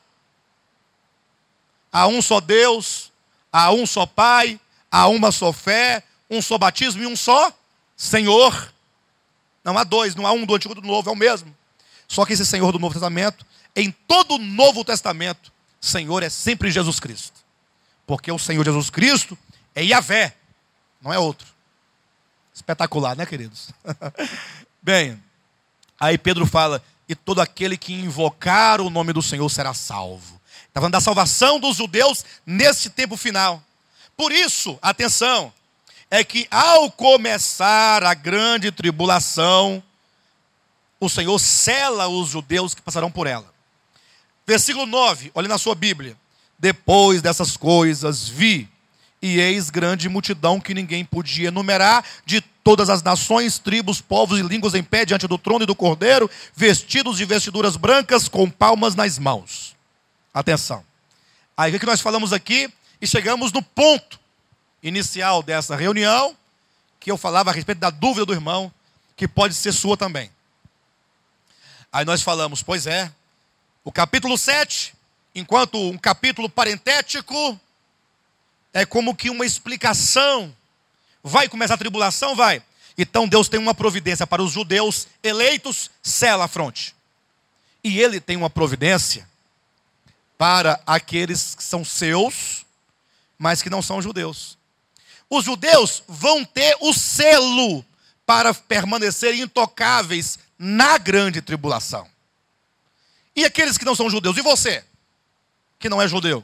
Há um só Deus, há um só Pai, há uma só fé, um só batismo e um só Senhor. Não há dois, não há um do Antigo e do Novo, é o mesmo. Só que esse Senhor do Novo Testamento, em todo o Novo Testamento, Senhor é sempre Jesus Cristo. Porque o Senhor Jesus Cristo é Yahvé, não é outro. Espetacular, né, queridos? Bem, aí Pedro fala, e todo aquele que invocar o nome do Senhor será salvo. Está falando da salvação dos judeus nesse tempo final. Por isso, atenção, é que ao começar a grande tribulação, o Senhor sela os judeus que passarão por ela. Versículo 9, olhe na sua Bíblia. Depois dessas coisas vi, e eis grande multidão que ninguém podia enumerar, de todas as nações, tribos, povos e línguas em pé diante do trono e do Cordeiro, vestidos de vestiduras brancas, com palmas nas mãos. Atenção. Aí o que nós falamos aqui, e chegamos no ponto inicial dessa reunião, que eu falava a respeito da dúvida do irmão, que pode ser sua também. Aí nós falamos, pois é, o capítulo 7, enquanto um capítulo parentético, é como que uma explicação. Vai começar a tribulação? Vai. Então Deus tem uma providência para os judeus eleitos, sela a fronte. E Ele tem uma providência para aqueles que são seus, mas que não são judeus. Os judeus vão ter o selo para permanecer intocáveis na grande tribulação. E aqueles que não são judeus? E você, que não é judeu?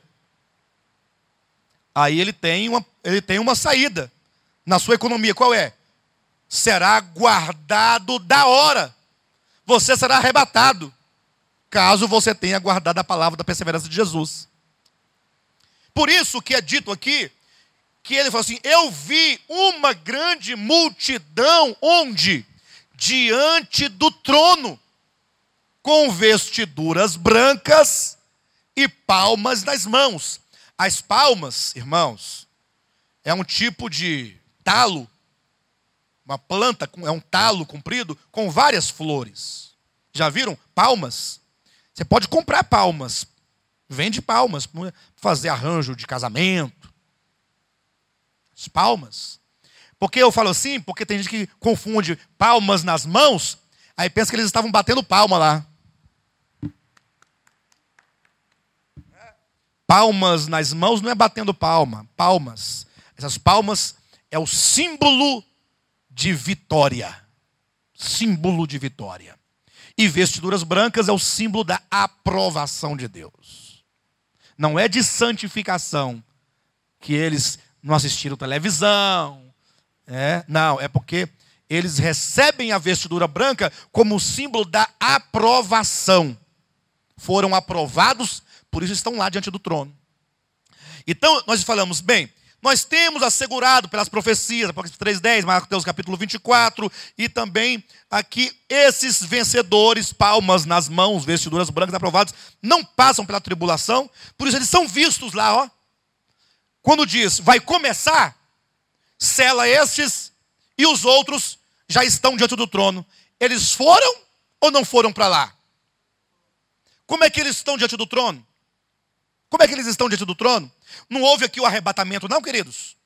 Aí ele tem uma saída na sua economia. Qual é? Será guardado da hora. Você será arrebatado, caso você tenha guardado a palavra da perseverança de Jesus. Por isso que é dito aqui, que ele falou assim, eu vi uma grande multidão, onde? Diante do trono, com vestiduras brancas e palmas nas mãos. As palmas, irmãos, é um tipo de talo, uma planta, é um talo comprido com várias flores. Já viram palmas? Você pode comprar palmas, vende palmas, para fazer arranjo de casamento. As palmas. Porque eu falo assim, porque tem gente que confunde palmas nas mãos, aí pensa que eles estavam batendo palma lá. palmas nas mãos não é batendo palmas. Essas palmas é o símbolo de vitória. Símbolo de vitória. E vestiduras brancas é o símbolo da aprovação de Deus. Não é de santificação, que eles não assistiram televisão. Não, é porque eles recebem a vestidura branca como símbolo da aprovação. Foram aprovados, por isso estão lá diante do trono. Então, nós falamos, bem, nós temos assegurado pelas profecias, Apocalipse 3:10, Mateus capítulo 24, e também aqui esses vencedores, palmas nas mãos, vestiduras brancas aprovados, não passam pela tribulação, por isso eles são vistos lá, ó. Quando diz, vai começar, sela estes e os outros já estão diante do trono. Eles foram ou não foram para lá? Como é que eles estão diante do trono? Como é que eles estão diante do trono? Não houve aqui o arrebatamento, não, queridos?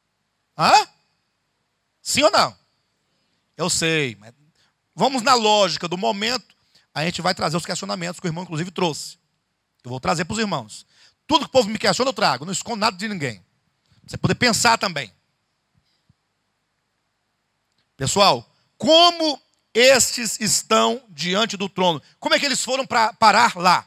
Sim ou não? Eu sei, mas vamos na lógica do momento. A gente vai trazer os questionamentos que o irmão, inclusive, trouxe. Eu vou trazer para os irmãos. Tudo que o povo me questiona, eu trago. Não escondo nada de ninguém. Pra você poder pensar também. Pessoal, como estes estão diante do trono? Como é que eles foram para parar lá?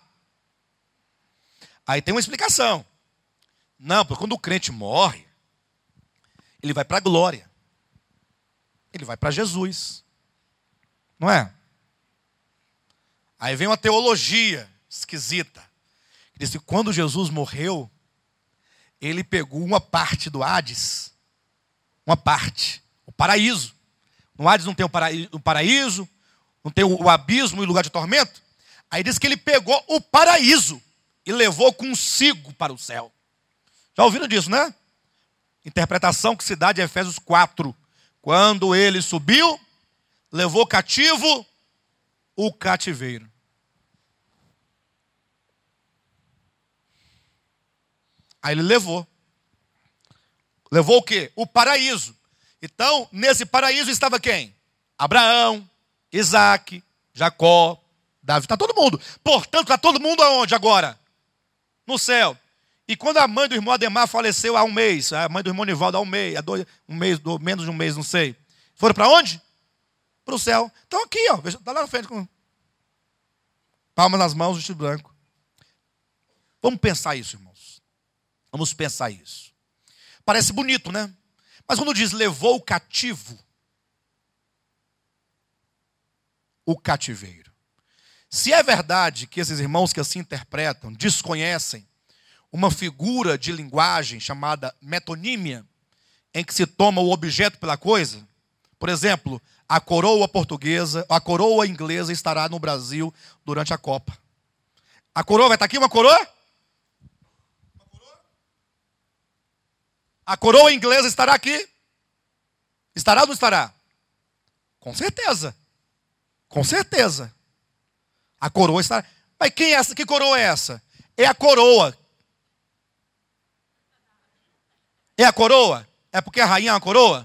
Aí tem uma explicação. Não, porque quando o crente morre, ele vai para a glória. Ele vai para Jesus. Não é? Aí vem uma teologia esquisita. Que diz que quando Jesus morreu, ele pegou uma parte do Hades. Uma parte. O paraíso. No Hades não tem o paraíso, não tem o abismo e o lugar de tormento. Aí diz que ele pegou o paraíso e levou consigo para o céu. Já ouviram disso, né? Interpretação que se dá de Efésios 4. Quando ele subiu, levou cativo o cativeiro. Aí ele levou. Levou o quê? O paraíso. Então, nesse paraíso estava quem? Abraão, Isaac, Jacó, Davi. Está todo mundo. Portanto, está todo mundo aonde agora? No céu. E quando a mãe do irmão Ademar faleceu há um mês, a mãe do irmão Nivaldo há um mês, menos de um mês, não sei. Foram para onde? Para o céu. Então aqui, ó, está lá na frente com palmas nas mãos, vestido branco. Vamos pensar isso, irmãos. Vamos pensar isso. Parece bonito, né? Mas quando diz levou o cativo, o cativeiro. Se é verdade que esses irmãos que assim interpretam desconhecem uma figura de linguagem chamada metonímia, em que se toma o objeto pela coisa, por exemplo, a coroa portuguesa, a coroa inglesa estará no Brasil durante a Copa. A coroa vai estar aqui, uma coroa? A coroa inglesa estará aqui? Estará ou não estará? Com certeza. Com certeza. A coroa estará. Mas quem é essa? Que coroa é essa? É a coroa. É a coroa? É porque a rainha é uma coroa?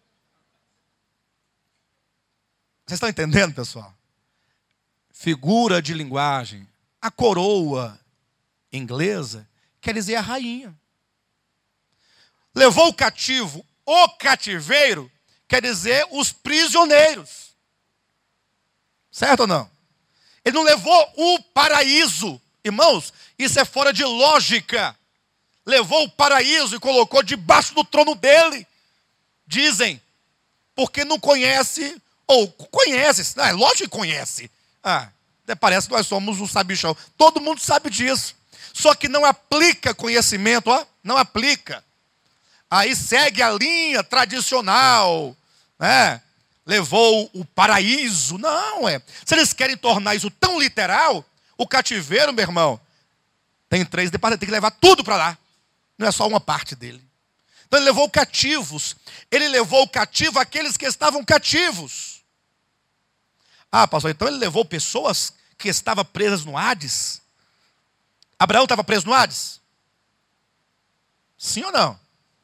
Vocês estão entendendo, pessoal? Figura de linguagem. A coroa inglesa quer dizer a rainha. Levou o cativo, o cativeiro, quer dizer os prisioneiros. Certo ou não? Ele não levou o paraíso. Irmãos, isso é fora de lógica. Levou o paraíso e colocou debaixo do trono dele. Dizem, porque não conhece, ou conhece, é lógico que conhece. Até parece que nós somos um sabichão. Todo mundo sabe disso. Só que não aplica conhecimento, não aplica. Aí segue a linha tradicional, né? Levou o paraíso. Não, se eles querem tornar isso tão literal, o cativeiro, meu irmão, tem 3 departamentos, tem que levar tudo para lá. Não é só uma parte dele. Então ele levou cativos. Ele levou cativo aqueles que estavam cativos. Pastor, então ele levou pessoas que estavam presas no Hades? Abraão estava preso no Hades? Sim ou não?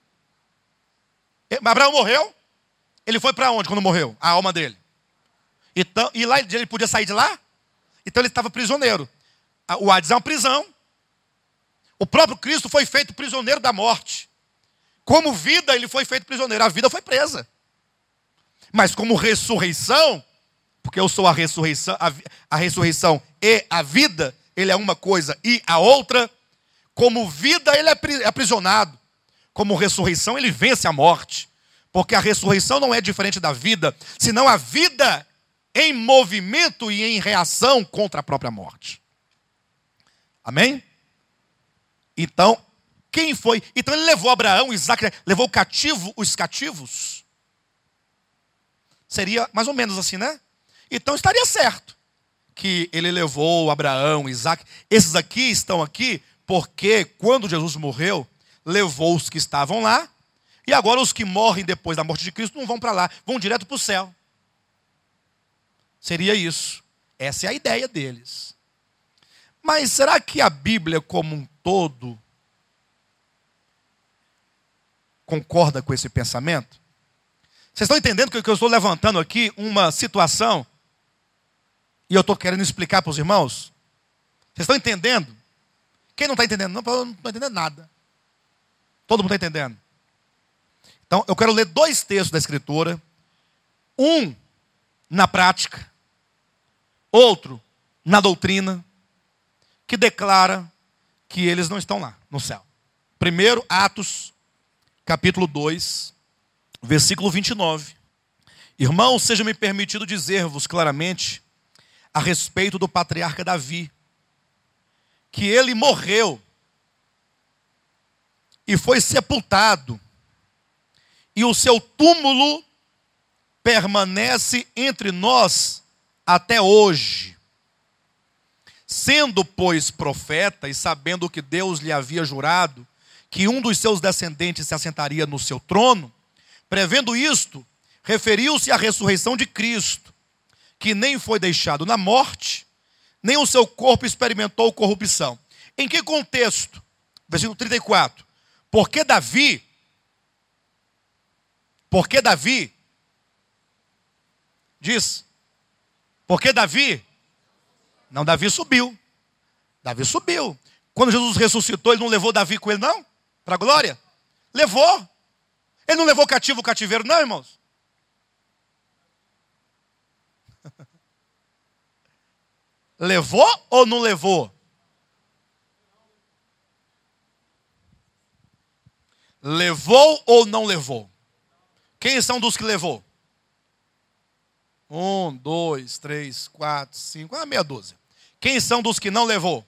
Abraão morreu? Ele foi para onde quando morreu? A alma dele. Então, e lá ele podia sair de lá? Então ele estava prisioneiro. O Hades é uma prisão. O próprio Cristo foi feito prisioneiro da morte. Como vida, ele foi feito prisioneiro. A vida foi presa. Mas como ressurreição, porque eu sou a ressurreição e a vida, ele é uma coisa e a outra. Como vida, ele é aprisionado. Como ressurreição, ele vence a morte. Porque a ressurreição não é diferente da vida, senão a vida em movimento e em reação contra a própria morte. Amém? Então, quem foi? Então ele levou Abraão, Isaac, levou cativo os cativos. Seria mais ou menos assim, né? Então estaria certo que ele levou Abraão, Isaac. Esses aqui estão aqui porque quando Jesus morreu, levou os que estavam lá. E agora os que morrem depois da morte de Cristo não vão para lá, vão direto para o céu. Seria isso. Essa é a ideia deles. Mas será que a Bíblia como um todo concorda com esse pensamento? Vocês estão entendendo que eu estou levantando aqui uma situação e eu estou querendo explicar para os irmãos? Vocês estão entendendo? Quem não está entendendo? Não, eu não estou entendendo nada. Todo mundo está entendendo. Então, eu quero ler 2 textos da Escritura. Um na prática, outro na doutrina, que declara que eles não estão lá, no céu. Primeiro, Atos, capítulo 2, versículo 29. Irmãos, seja-me permitido dizer-vos claramente a respeito do patriarca Davi, que ele morreu e foi sepultado, e o seu túmulo permanece entre nós até hoje. Sendo, pois, profeta e sabendo que Deus lhe havia jurado que um dos seus descendentes se assentaria no seu trono, prevendo isto, referiu-se à ressurreição de Cristo, que nem foi deixado na morte, nem o seu corpo experimentou corrupção. Em que contexto? Versículo 34. Porque Davi, diz, porque Davi, não, Davi subiu. Davi subiu. Quando Jesus ressuscitou, ele não levou Davi com ele, não? Para a glória? Levou. Ele não levou cativo o cativeiro, não, irmãos? Levou ou não levou? Levou ou não levou? Quem são dos que levou? 1, 2, 3, 4, 5, meia dúzia. Quem são dos que não levou?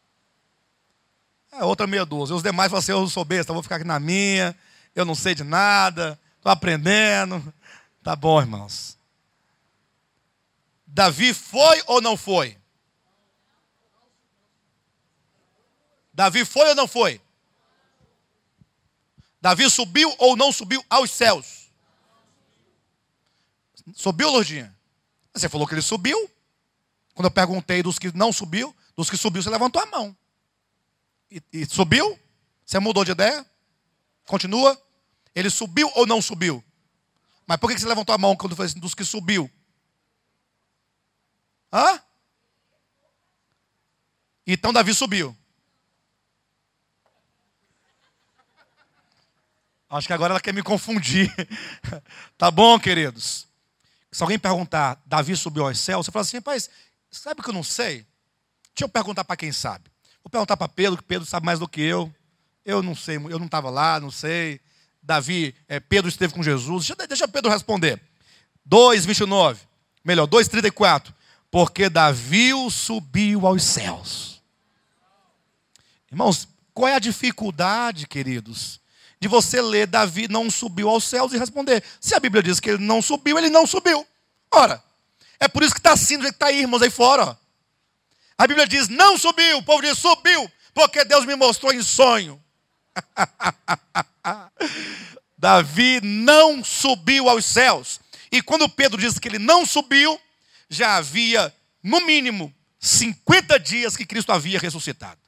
Outra meia dúzia. Os demais falam assim, eu sou besta, vou ficar aqui na minha, eu não sei de nada, estou aprendendo. Tá bom, irmãos. Davi foi ou não foi? Davi foi ou não foi? Davi subiu ou não subiu aos céus? Subiu, Lourdinha? Você falou que ele subiu. Quando eu perguntei dos que não subiu, dos que subiu, você levantou a mão. E subiu? Você mudou de ideia? Continua? Ele subiu ou não subiu? Mas por que você levantou a mão quando foi assim, dos que subiu? Hã? Então Davi subiu. Acho que agora ela quer me confundir. Tá bom, queridos? Se alguém perguntar, Davi subiu aos céus, você fala assim, rapaz, sabe que eu não sei? Deixa eu perguntar para quem sabe. Vou perguntar para Pedro, que Pedro sabe mais do que eu. Eu não sei, eu não estava lá, não sei. Pedro esteve com Jesus. Deixa Pedro responder. 2:29. Melhor, 2:34. Porque Davi subiu aos céus. Irmãos, qual é a dificuldade, queridos, de você ler Davi não subiu aos céus e responder? Se a Bíblia diz que ele não subiu, ele não subiu. Ora, é por isso que está assim, do jeito que está aí, irmãos, aí fora. Ó. A Bíblia diz, não subiu. O povo diz, subiu, porque Deus me mostrou em sonho. Davi não subiu aos céus. E quando Pedro diz que ele não subiu, já havia, no mínimo, 50 dias que Cristo havia ressuscitado.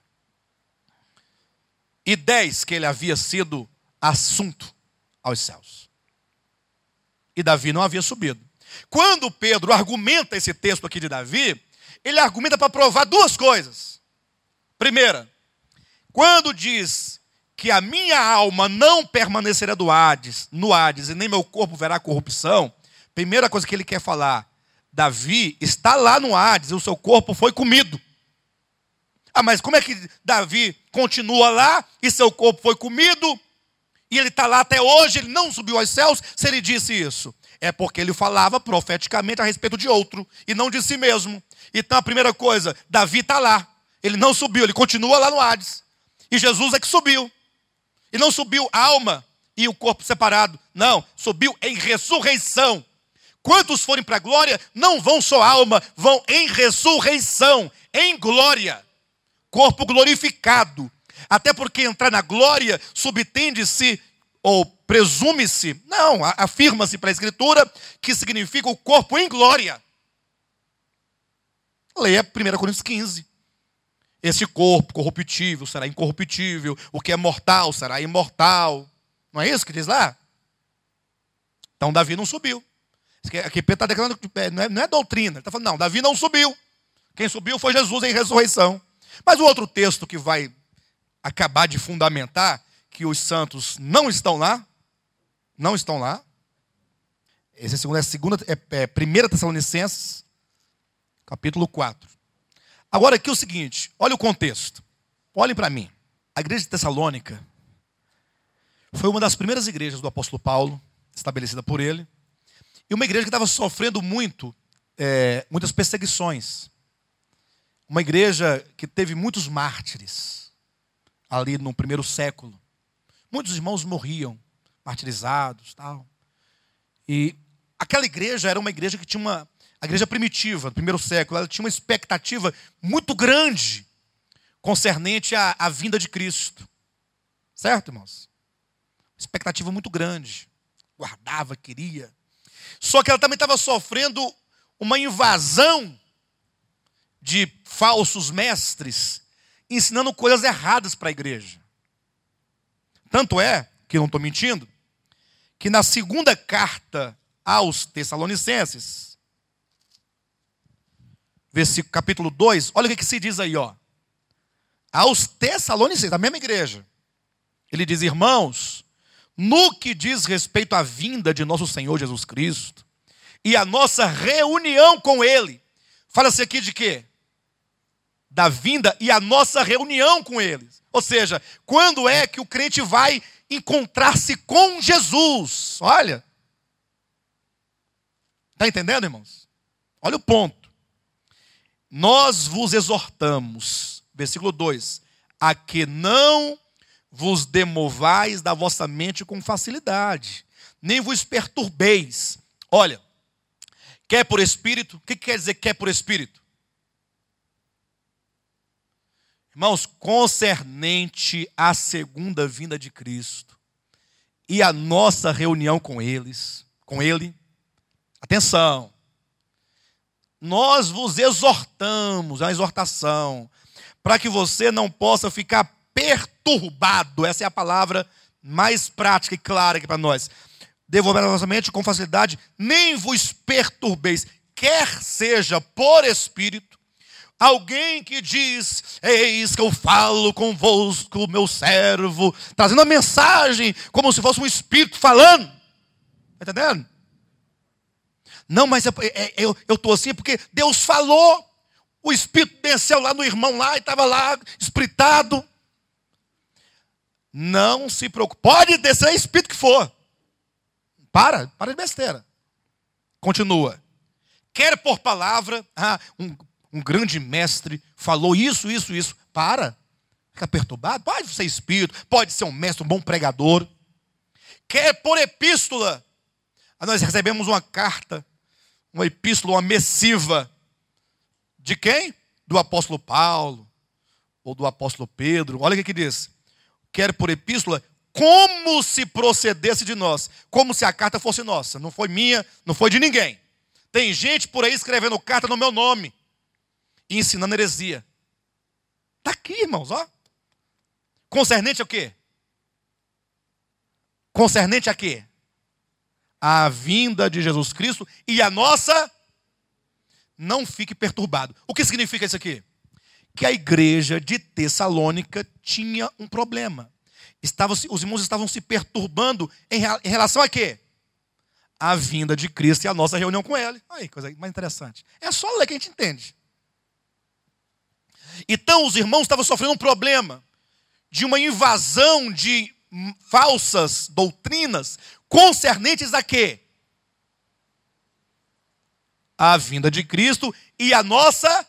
E 10 que ele havia sido assunto aos céus. E Davi não havia subido. Quando Pedro argumenta esse texto aqui de Davi, ele argumenta para provar duas coisas. Primeira, Quando diz que a minha alma não permanecerá no Hades, e nem meu corpo verá corrupção, primeira coisa que ele quer falar, Davi está lá no Hades e o seu corpo foi comido. Ah, mas como é que Davi continua lá e seu corpo foi comido? E ele está lá até hoje, ele não subiu aos céus, se ele disse isso? É porque ele falava profeticamente a respeito de outro, e não de si mesmo. Então a primeira coisa, Davi está lá. Ele não subiu, ele continua lá no Hades. E Jesus é que subiu. E não subiu a alma e o corpo separado. Não, subiu em ressurreição. Quantos forem para a glória, não vão só alma, vão em ressurreição, em glória. Corpo glorificado. Até porque entrar na glória subtende-se ou presume-se, não, afirma-se para a Escritura que significa o corpo em glória. Leia 1 Coríntios 15. Esse corpo corruptível será incorruptível, o que é mortal será imortal. Não é isso que diz lá? Então Davi não subiu. Aqui Pedro está declarando que não é doutrina. Ele está falando, não, Davi não subiu. Quem subiu foi Jesus em ressurreição. Mas o outro texto que vai acabar de fundamentar que os santos não estão lá, esse é 1 Tessalonicenses, capítulo 4. Agora aqui é o seguinte, olha o contexto. Olhem para mim. A igreja de Tessalônica foi uma das primeiras igrejas do apóstolo Paulo, estabelecida por ele, e uma igreja que estava sofrendo muitas perseguições. Uma igreja que teve muitos mártires ali no primeiro século. Muitos irmãos morriam, martirizados, tal. E aquela igreja era uma igreja que tinha a igreja primitiva, do primeiro século, ela tinha uma expectativa muito grande concernente à vinda de Cristo. Certo, irmãos? Expectativa muito grande. Guardava, queria. Só que ela também estava sofrendo uma invasão de falsos mestres, ensinando coisas erradas para a igreja. Tanto é, que não estou mentindo, que na segunda carta aos Tessalonicenses, capítulo 2, olha o que se diz aí, ó. Aos Tessalonicenses, da mesma igreja. Ele diz, irmãos, no que diz respeito à vinda de nosso Senhor Jesus Cristo e a nossa reunião com Ele. Fala-se aqui de quê? Da vinda e a nossa reunião com Ele. Ou seja, quando é que o crente vai encontrar-se com Jesus? Olha. Está entendendo, irmãos? Olha o ponto. Nós vos exortamos, versículo 2, a que não vos demovais da vossa mente com facilidade, nem vos perturbeis. Olha, quer por espírito? O que quer dizer quer por espírito? Irmãos, concernente à segunda vinda de Cristo e a nossa reunião com Ele, atenção, nós vos exortamos, é uma exortação, para que você não possa ficar perturbado, essa é a palavra mais prática e clara aqui para nós, devolver a vossa mente com facilidade, nem vos perturbeis, quer seja por espírito, alguém que diz, eis que eu falo convosco, meu servo, trazendo a mensagem como se fosse um espírito falando, está entendendo? Não, mas eu estou assim porque Deus falou. O Espírito desceu lá no irmão lá e estava lá, espritado. Não se preocupe. Pode descer o Espírito que for. Para de besteira. Continua. Quer por palavra, um grande mestre falou isso. Para. Fica perturbado. Pode ser Espírito, pode ser um mestre, um bom pregador. Quer por epístola. Nós recebemos uma carta, uma epístola, uma missiva. De quem? Do apóstolo Paulo. Ou do apóstolo Pedro. Olha o que diz. Quer por epístola, como se procedesse de nós. Como se a carta fosse nossa. Não foi minha, não foi de ninguém. Tem gente por aí escrevendo carta no meu nome. E ensinando heresia. Está aqui, irmãos, ó. Concernente a quê? Concernente a quê? A vinda de Jesus Cristo e a nossa, não fique perturbado. O que significa isso aqui? que a igreja de Tessalônica tinha um problema. Os irmãos estavam se perturbando em relação a quê? A vinda de Cristo e a nossa reunião com Ele. Aí, coisa mais interessante. É só ler que a gente entende. Então, os irmãos estavam sofrendo um problema de uma invasão de falsas doutrinas concernentes a quê? A vinda de Cristo e a nossa...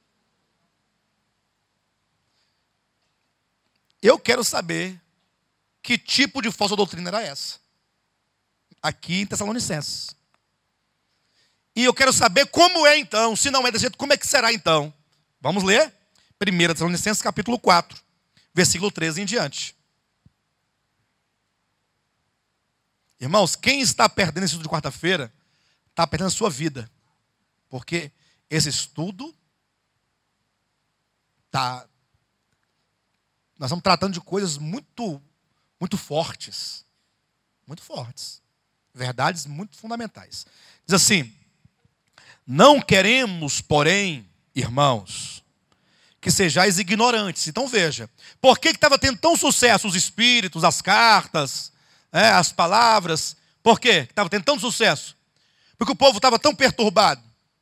Eu quero saber que tipo de falsa doutrina era essa. Aqui em Tessalonicenses. E eu quero saber como é então. Se não é desse jeito, como é que será então? Vamos ler? 1 Tessalonicenses capítulo 4, versículo 13 em diante. Irmãos, quem está perdendo esse estudo de quarta-feira, está perdendo a sua vida. Porque esse estudo nós estamos tratando de coisas muito fortes. Muito fortes. Verdades muito fundamentais. Diz assim: não queremos, porém, irmãos, que sejais ignorantes. Então veja, por que estava tendo tão sucesso os espíritos, as cartas, as palavras? Por que estava tendo tanto sucesso? Porque o povo estava tão perturbado.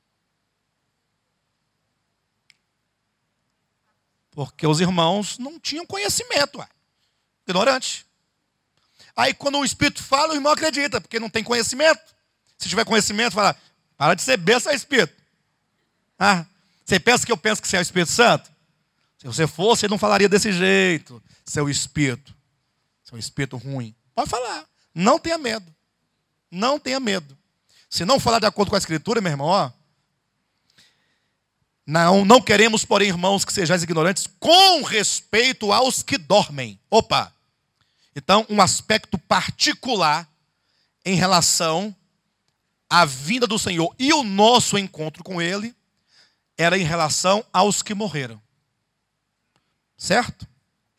Porque os irmãos não tinham conhecimento. Ignorante. Aí quando o Espírito fala, o irmão acredita, porque não tem conhecimento. Se tiver conhecimento, fala: para de ser besta, Espírito. Você pensa que eu penso que você é o Espírito Santo? Se você fosse, ele não falaria desse jeito. Seu Espírito ruim. Pode falar. Não tenha medo. Não tenha medo. Se não falar de acordo com a Escritura, meu irmão, não queremos, porém, irmãos, que sejais ignorantes com respeito aos que dormem. Opa! Então, um aspecto particular em relação à vinda do Senhor e o nosso encontro com Ele era em relação aos que morreram. Certo?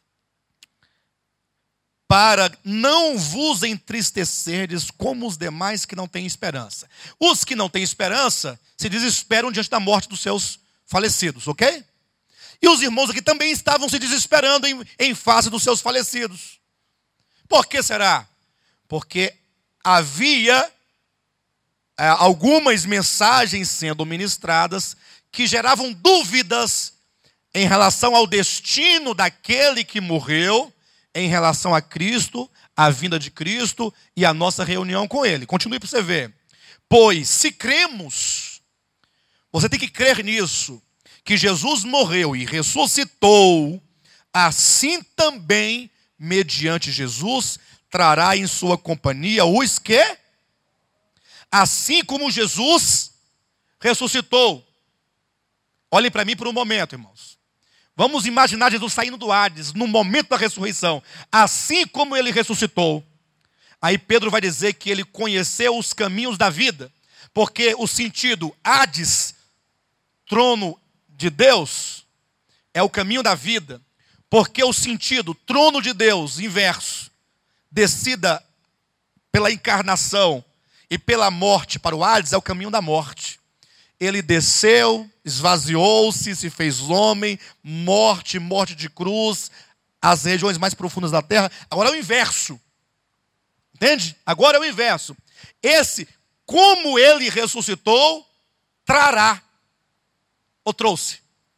Para não vos entristecerdes como os demais que não têm esperança. Os que não têm esperança se desesperam diante da morte dos seus falecidos, ok? E os irmãos aqui também estavam se desesperando em face dos seus falecidos. Por que será? Porque havia algumas mensagens sendo ministradas que geravam dúvidas em relação ao destino daquele que morreu, em relação a Cristo, a vinda de Cristo e a nossa reunião com Ele. Continue para você ver. Pois, se cremos, você tem que crer nisso, que Jesus morreu e ressuscitou, assim também, mediante Jesus, trará em sua companhia os que? Assim como Jesus ressuscitou. Olhem para mim por um momento, irmãos. Vamos imaginar Jesus saindo do Hades, no momento da ressurreição. Assim como ele ressuscitou. Aí Pedro vai dizer que ele conheceu os caminhos da vida. Porque o sentido Hades, trono de Deus, é o caminho da vida. Porque o sentido trono de Deus, inverso, descida pela encarnação e pela morte para o Hades, é o caminho da morte. Ele desceu, esvaziou-se, se fez homem, morte de cruz, as regiões mais profundas da terra. Agora é o inverso. Entende? Agora é o inverso. Esse, como ele ressuscitou, trará, ou trouxe.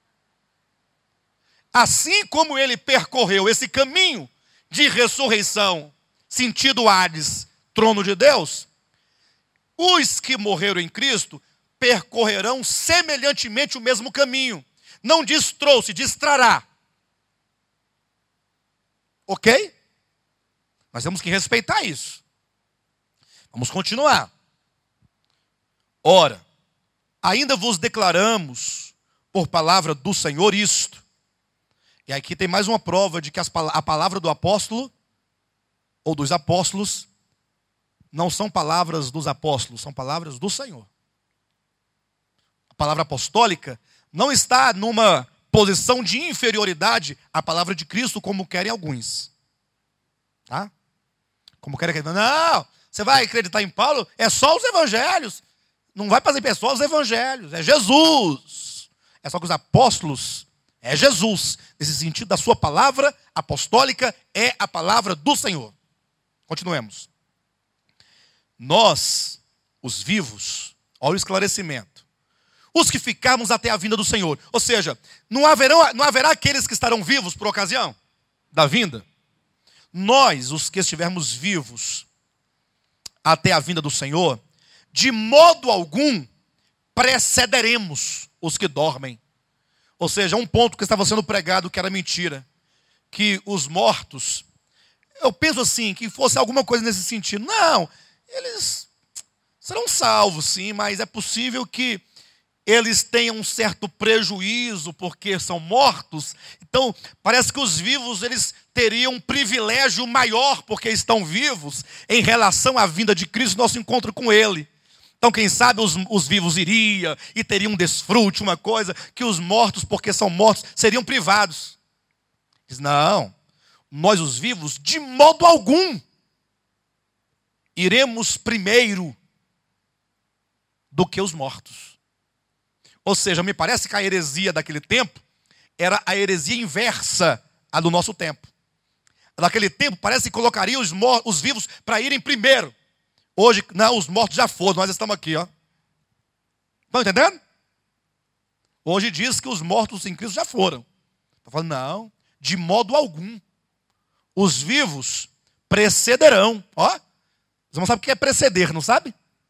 Assim como ele percorreu esse caminho de ressurreição, sentido Hades, trono de Deus, os que morreram em Cristo percorrerão semelhantemente o mesmo caminho. Não diz trouxe, diz trará. Ok? Nós temos que respeitar isso. Vamos continuar. Ora, ainda vos declaramos por palavra do Senhor isto. E aqui tem mais uma prova de que a palavra do apóstolo, ou dos apóstolos, não são palavras dos apóstolos, são palavras do Senhor. A palavra apostólica não está numa posição de inferioridade à palavra de Cristo, como querem alguns. Tá? Como querem acreditar. Não, você vai acreditar em Paulo, é só os evangelhos. Não vai fazer pessoal os evangelhos, é Jesus. É só que os apóstolos, é Jesus. Nesse sentido, da sua palavra apostólica é a palavra do Senhor. Continuemos. Nós, os vivos, olha o esclarecimento, os que ficarmos até a vinda do Senhor. Ou seja, não haverá aqueles que estarão vivos por ocasião da vinda. Nós, os que estivermos vivos até a vinda do Senhor, de modo algum precederemos os que dormem. Ou seja, um ponto que estava sendo pregado que era mentira. Que os mortos, eu penso assim, que fosse alguma coisa nesse sentido. Não, eles serão salvos sim, mas é possível que eles tenham um certo prejuízo porque são mortos. Então, parece que os vivos eles teriam um privilégio maior porque estão vivos em relação à vinda de Cristo, nosso encontro com Ele. Então, quem sabe os vivos iriam e teriam um desfrute, uma coisa, que os mortos, porque são mortos, seriam privados. Diz, não, nós os vivos, de modo algum, iremos primeiro do que os mortos. Ou seja, me parece que a heresia daquele tempo era a heresia inversa à do nosso tempo. Naquele tempo, parece que colocaria os vivos para irem primeiro. Hoje, não, os mortos já foram, nós estamos aqui, ó. Estão entendendo? Hoje diz que os mortos em Cristo já foram. Está falando, não, de modo algum. Os vivos precederão. Ó, você não sabe o que é preceder, não sabe?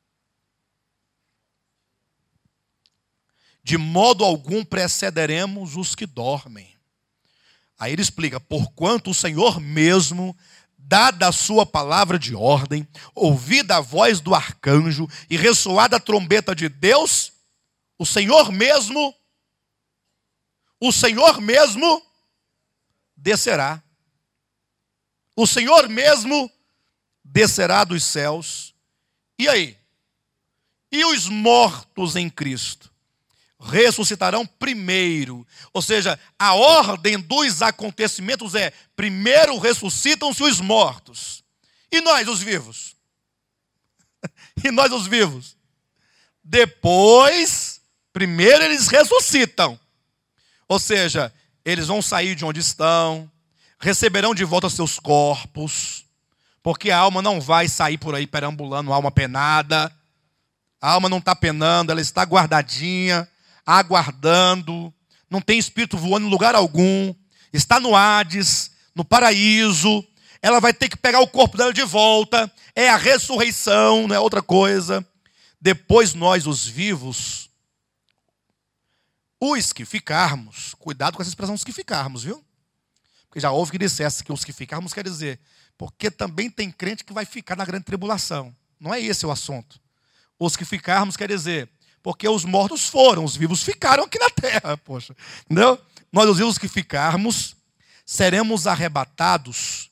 De modo algum precederemos os que dormem. Aí ele explica, porquanto o Senhor mesmo, dada a sua palavra de ordem, ouvida a voz do arcanjo e ressoada a trombeta de Deus, o Senhor mesmo descerá. O Senhor mesmo descerá dos céus. E aí? E os mortos em Cristo ressuscitarão primeiro. Ou seja, a ordem dos acontecimentos é: primeiro ressuscitam-se os mortos. E nós, os vivos? E nós, os vivos? Depois, primeiro eles ressuscitam. Ou seja, eles vão sair de onde estão, receberão de volta seus corpos, porque a alma não vai sair por aí perambulando, alma penada. A alma não está penando, ela está guardadinha, aguardando, não tem espírito voando em lugar algum, está no Hades, no paraíso. Ela vai ter que pegar o corpo dela de volta, é a ressurreição, não é outra coisa. Depois nós, os vivos, os que ficarmos, cuidado com essa expressão, os que ficarmos, viu? Porque já houve que dissesse que os que ficarmos quer dizer, porque também tem crente que vai ficar na grande tribulação. Não é esse o assunto. Os que ficarmos quer dizer, porque os mortos foram, os vivos ficaram aqui na terra, poxa. Entendeu? Nós, os vivos que ficarmos, seremos arrebatados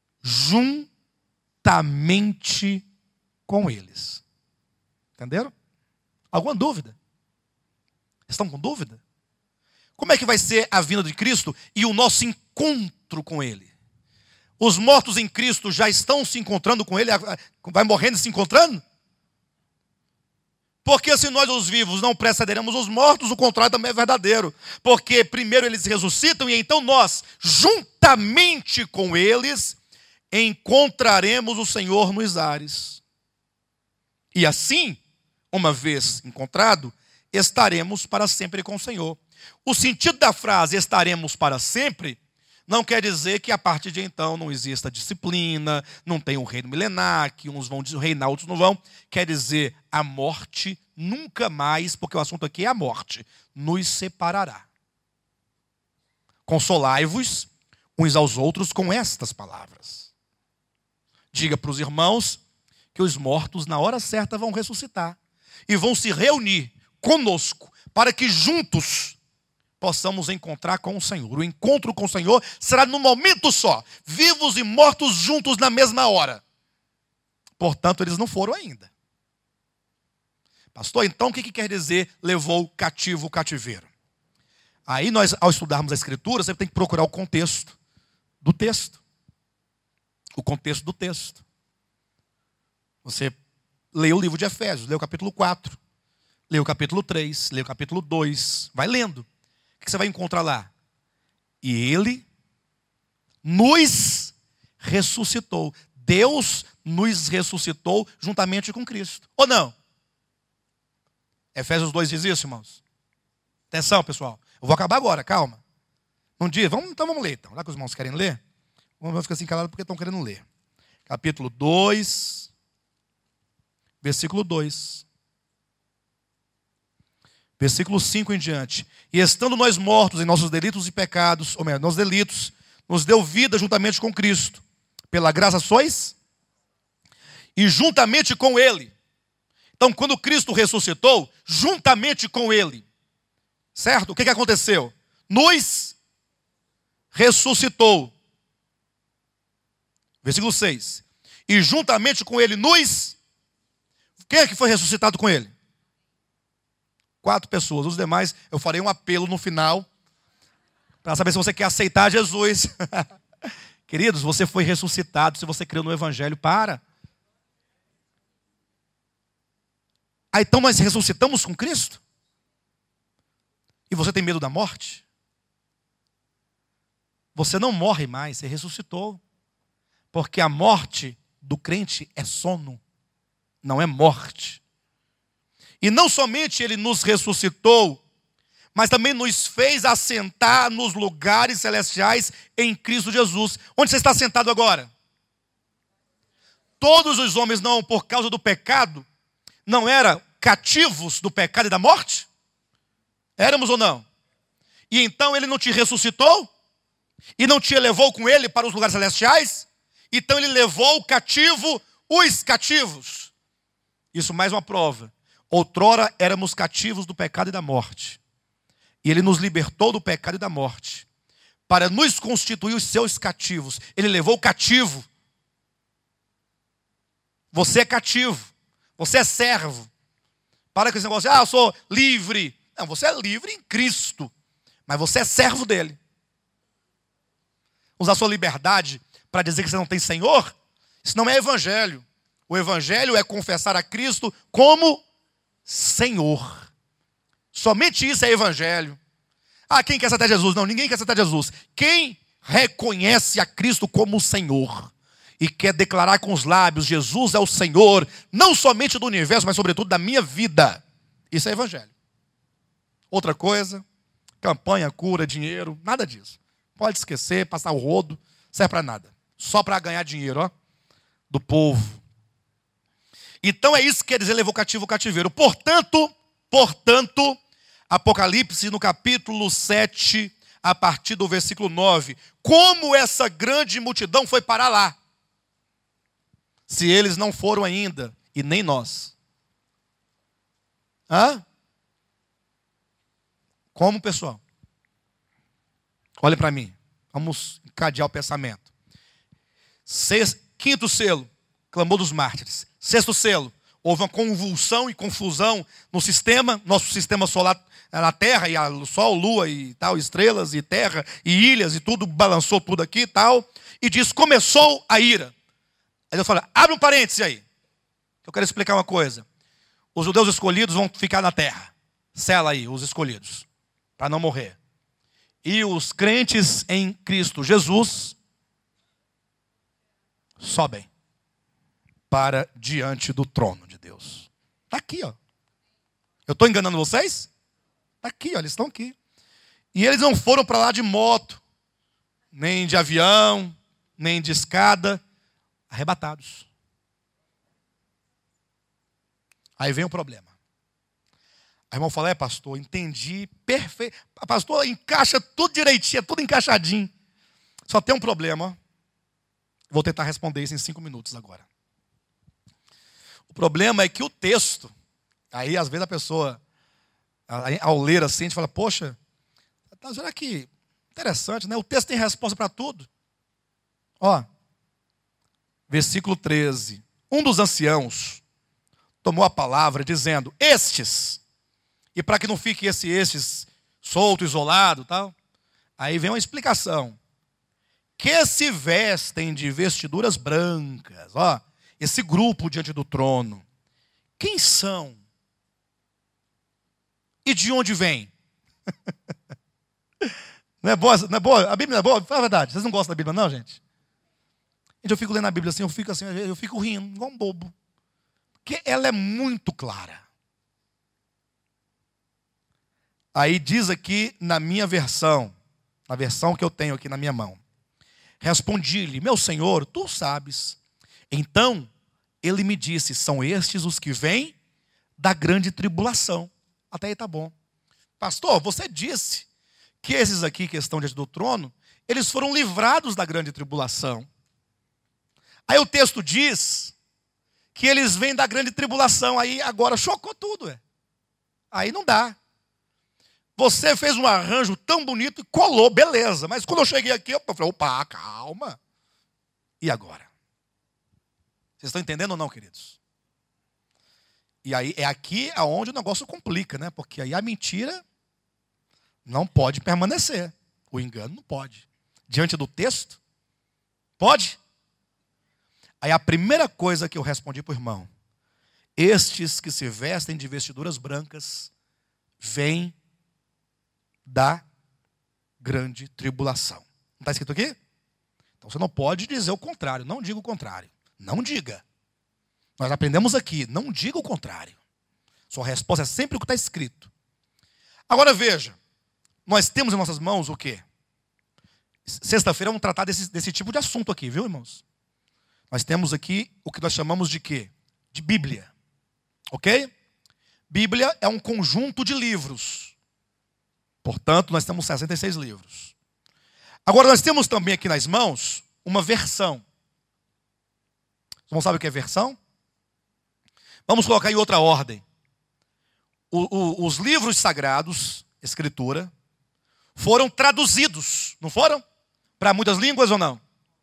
juntamente com eles. Entenderam? Alguma dúvida? Estão com dúvida? Como é que vai ser a vinda de Cristo e o nosso encontro com Ele? Os mortos em Cristo já estão se encontrando com Ele, vai morrendo e se encontrando? Porque se nós, os vivos, não precederemos os mortos, o contrário também é verdadeiro. Porque primeiro eles ressuscitam e então nós, juntamente com eles, encontraremos o Senhor nos ares. E assim, uma vez encontrado, estaremos para sempre com o Senhor. O sentido da frase estaremos para sempre não quer dizer que a partir de então não exista disciplina, não tem um reino milenar, que uns vão reinar, outros não vão. Quer dizer, a morte nunca mais, porque o assunto aqui é a morte, nos separará. Consolai-vos uns aos outros com estas palavras. Diga para os irmãos que os mortos na hora certa vão ressuscitar e vão se reunir conosco para que juntos possamos encontrar com o Senhor. O encontro com o Senhor será num momento só, vivos e mortos juntos na mesma hora. Portanto, eles não foram ainda. Pastor, então o que quer dizer levou cativo o cativeiro? Aí nós, ao estudarmos a Escritura, você tem que procurar o contexto do texto. O contexto do texto. Você lê o livro de Efésios, lê o capítulo 4, lê o capítulo 3, lê o capítulo 2, vai lendo. O que você vai encontrar lá? E ele nos ressuscitou. Deus nos ressuscitou juntamente com Cristo. Ou não? Efésios 2 diz isso, irmãos. Atenção, pessoal. Eu vou acabar agora, calma. Então vamos ler. Então. Já que os irmãos querem ler, vamos ficar assim calados porque estão querendo ler. Capítulo 2, versículo 2. Versículo 5 em diante. E estando nós mortos em nossos delitos e pecados, ou melhor, nossos delitos, nos deu vida juntamente com Cristo. Pela graça sois? E juntamente com Ele. Então, quando Cristo ressuscitou, juntamente com Ele. Certo? O que aconteceu? Nos ressuscitou. Versículo 6. E juntamente com Ele nos... Quem é que foi ressuscitado com Ele? 4 pessoas. Os demais, eu farei um apelo no final para saber se você quer aceitar Jesus. Queridos, você foi ressuscitado. Se você creu no Evangelho, para. Então nós ressuscitamos com Cristo? E você tem medo da morte? Você não morre mais, você ressuscitou. Porque a morte do crente é sono, não é morte. E não somente Ele nos ressuscitou, mas também nos fez assentar nos lugares celestiais em Cristo Jesus. Onde você está sentado agora? Todos os homens não, por causa do pecado, não eram cativos do pecado e da morte? Éramos ou não? E então Ele não te ressuscitou? E não te levou com Ele para os lugares celestiais? Então Ele levou cativo os cativos. Isso mais uma prova. Outrora éramos cativos do pecado e da morte. E Ele nos libertou do pecado e da morte, para nos constituir os seus cativos. Ele levou o cativo. Você é cativo. Você é servo. Para com esse negócio, eu sou livre. Não, você é livre em Cristo. Mas você é servo dele. Usar sua liberdade para dizer que você não tem Senhor, isso não é evangelho. O evangelho é confessar a Cristo como Senhor. Somente isso é evangelho. Quem quer aceitar Jesus? Não, ninguém quer aceitar Jesus. Quem reconhece a Cristo como Senhor e quer declarar com os lábios, Jesus é o Senhor, não somente do universo, mas sobretudo da minha vida. Isso é evangelho. Outra coisa, campanha, cura, dinheiro, nada disso. Pode esquecer, passar o rodo, serve para nada. Só para ganhar dinheiro, do povo. Então é isso que quer dizer levou cativo o cativeiro. Portanto, Apocalipse no capítulo 7, a partir do versículo 9. Como essa grande multidão foi parar lá? Se eles não foram ainda, e nem nós. Como, pessoal? Olhem para mim. Vamos encadear o pensamento. Quinto selo, clamor dos mártires. Sexto selo, houve uma convulsão e confusão no sistema, nosso sistema solar na Terra, e o Sol, Lua e tal, estrelas e terra e ilhas e tudo, balançou tudo aqui e tal. E diz, começou a ira. Aí eu falo, abre um parêntese aí. Eu quero explicar uma coisa. Os judeus escolhidos vão ficar na terra. Sela aí, os escolhidos, para não morrer. E os crentes em Cristo Jesus sobem para diante do trono de Deus. Está aqui, ó. Eu estou enganando vocês? Está aqui, ó, eles estão aqui. E eles não foram para lá de moto, nem de avião, nem de escada, arrebatados. Aí vem o problema. Aí o irmão fala, pastor, entendi, perfeito. Pastor, encaixa tudo direitinho, tudo encaixadinho. Só tem um problema, ó. Vou tentar responder isso em 5 minutos agora. O problema é que o texto, aí às vezes a pessoa, ao ler assim, a gente fala, poxa, será que interessante, né? O texto tem resposta para tudo. Versículo 13. Um dos anciãos tomou a palavra dizendo, estes, e para que não fique estes solto, isolado, tal, aí vem uma explicação. Que se vestem de vestiduras brancas, esse grupo diante do trono, quem são? E de onde vêm? Não é boa? Não é boa? A Bíblia não é boa? Fala a verdade. Vocês não gostam da Bíblia, não, gente? Gente, eu fico lendo a Bíblia assim, eu fico rindo, igual um bobo. Porque ela é muito clara. Aí diz aqui na minha versão, na versão que eu tenho aqui na minha mão. Respondi-lhe, meu senhor, tu sabes. Então, ele me disse, são estes os que vêm da grande tribulação. Até aí tá bom. Pastor, você disse que esses aqui que estão diante do trono, eles foram livrados da grande tribulação. Aí o texto diz que eles vêm da grande tribulação. Aí agora chocou tudo. Aí não dá. Você fez um arranjo tão bonito e colou, beleza. Mas quando eu cheguei aqui, eu falei, opa, calma. E agora? Vocês estão entendendo ou não, queridos? E aí é aqui aonde o negócio complica, né? Porque aí a mentira não pode permanecer. O engano não pode. Diante do texto, pode? Aí a primeira coisa que eu respondi para o irmão, estes que se vestem de vestiduras brancas, vêm da grande tribulação. Não está escrito aqui? Então você não pode dizer o contrário. Não diga o contrário. Não diga. Nós aprendemos aqui. Não diga o contrário. Sua resposta é sempre o que está escrito. Agora veja. Nós temos em nossas mãos o quê? Sexta-feira vamos tratar desse tipo de assunto aqui, viu, irmãos? Nós temos aqui o que nós chamamos de quê? De Bíblia. Ok? Bíblia é um conjunto de livros. Portanto, nós temos 66 livros. Agora, nós temos também aqui nas mãos uma versão. Você não sabe o que é versão? Vamos colocar em outra ordem. Os livros sagrados, Escritura, foram traduzidos, não foram? Para muitas línguas ou não?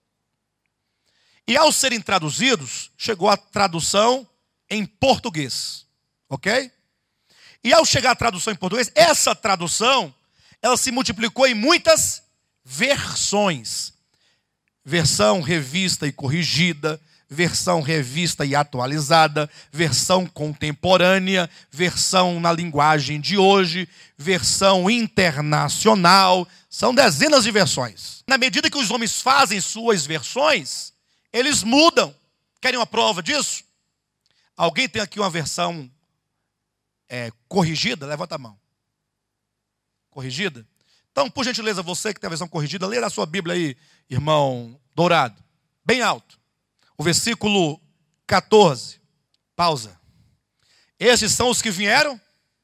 E ao serem traduzidos, chegou a tradução em português. Ok? E ao chegar a tradução em português, essa tradução, ela se multiplicou em muitas versões. Versão revista e corrigida, versão revista e atualizada, versão contemporânea, versão na linguagem de hoje, versão internacional. São dezenas de versões. Na medida que os homens fazem suas versões, eles mudam. Querem uma prova disso? Alguém tem aqui uma versão corrigida? Levanta a mão. Corrigida? Então, por gentileza, você que tem a versão corrigida, lê a sua Bíblia aí, irmão Dourado. Bem alto. O versículo 14. Pausa. Estes são os que vieram?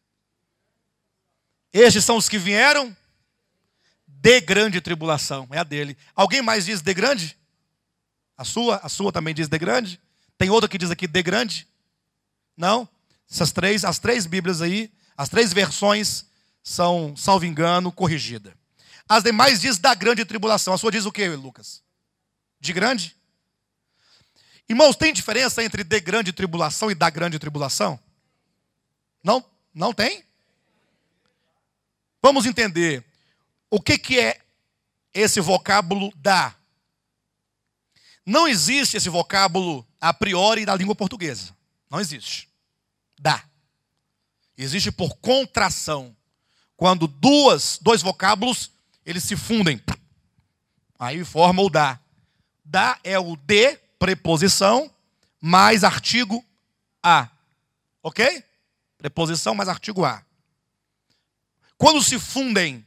Estes são os que vieram de grande tribulação. É a dele. Alguém mais diz de grande? A sua também diz de grande? Tem outra que diz aqui de grande? Não? As três Bíblias aí, as três versões são, salvo engano, corrigidas. As demais diz da grande tribulação. A sua diz o que, Lucas? De grande? Irmãos, tem diferença entre de grande tribulação e da grande tribulação? Não? Não tem? Vamos entender. O que é esse vocábulo da? Não existe esse vocábulo a priori na língua portuguesa. Não existe. Da. Existe por contração. Quando dois vocábulos, eles se fundem. Aí forma o da. Da é o de, preposição, mais artigo a. Ok? Preposição mais artigo a. Quando se fundem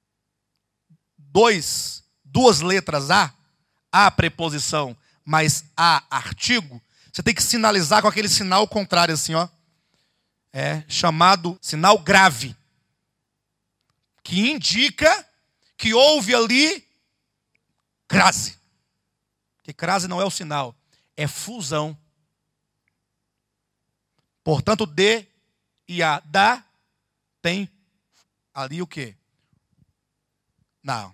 duas letras a preposição mais a artigo, você tem que sinalizar com aquele sinal contrário assim, ó. É chamado sinal grave, que indica que houve ali crase. Que crase não é o sinal, é fusão. Portanto, de e a da tem ali o quê? Não.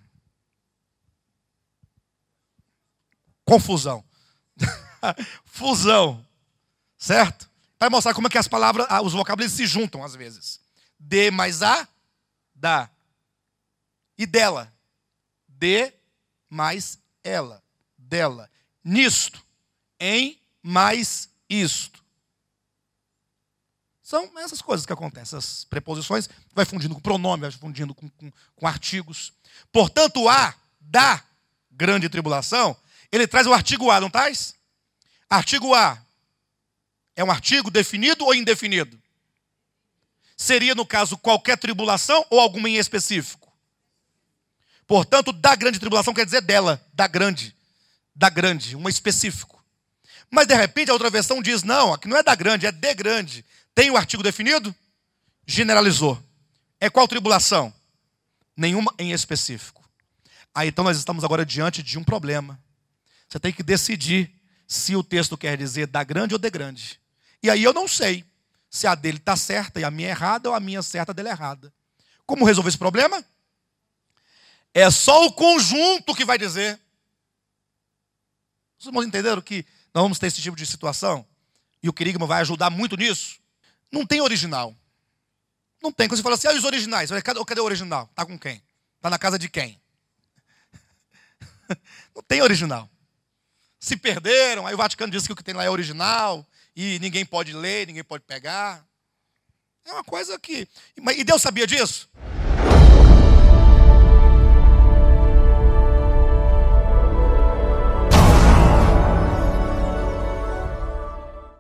Confusão. Fusão. Certo? Para mostrar como é que as palavras, os vocábulos se juntam às vezes. De mais a, da. E dela. De mais ela. Dela. Nisto. Em mais isto. São essas coisas que acontecem, essas preposições, vai fundindo com pronome, vai fundindo com artigos. Portanto, a da grande tribulação, ele traz o artigo a, não traz? Artigo a é um artigo definido ou indefinido? Seria, no caso, qualquer tribulação ou alguma em específico? Portanto, da grande tribulação quer dizer dela, da grande, um específico. Mas, de repente, a outra versão diz, não, aqui não é da grande, é de grande. Tem o artigo definido? Generalizou. É qual tribulação? Nenhuma em específico. Aí, então, nós estamos agora diante de um problema. Você tem que decidir se o texto quer dizer da grande ou de grande. E aí eu não sei se a dele está certa e a minha errada, ou a minha certa e a dele errada. Como resolver esse problema? É só o conjunto que vai dizer. Vocês vão entender que nós vamos ter esse tipo de situação? E o querigma vai ajudar muito nisso? Não tem original. Não tem. Quando você fala assim, os originais. Cadê o original? Está com quem? Está na casa de quem? Não tem original. Se perderam, aí o Vaticano diz que o que tem lá é original, e ninguém pode ler, ninguém pode pegar. É uma coisa que... E Deus sabia disso?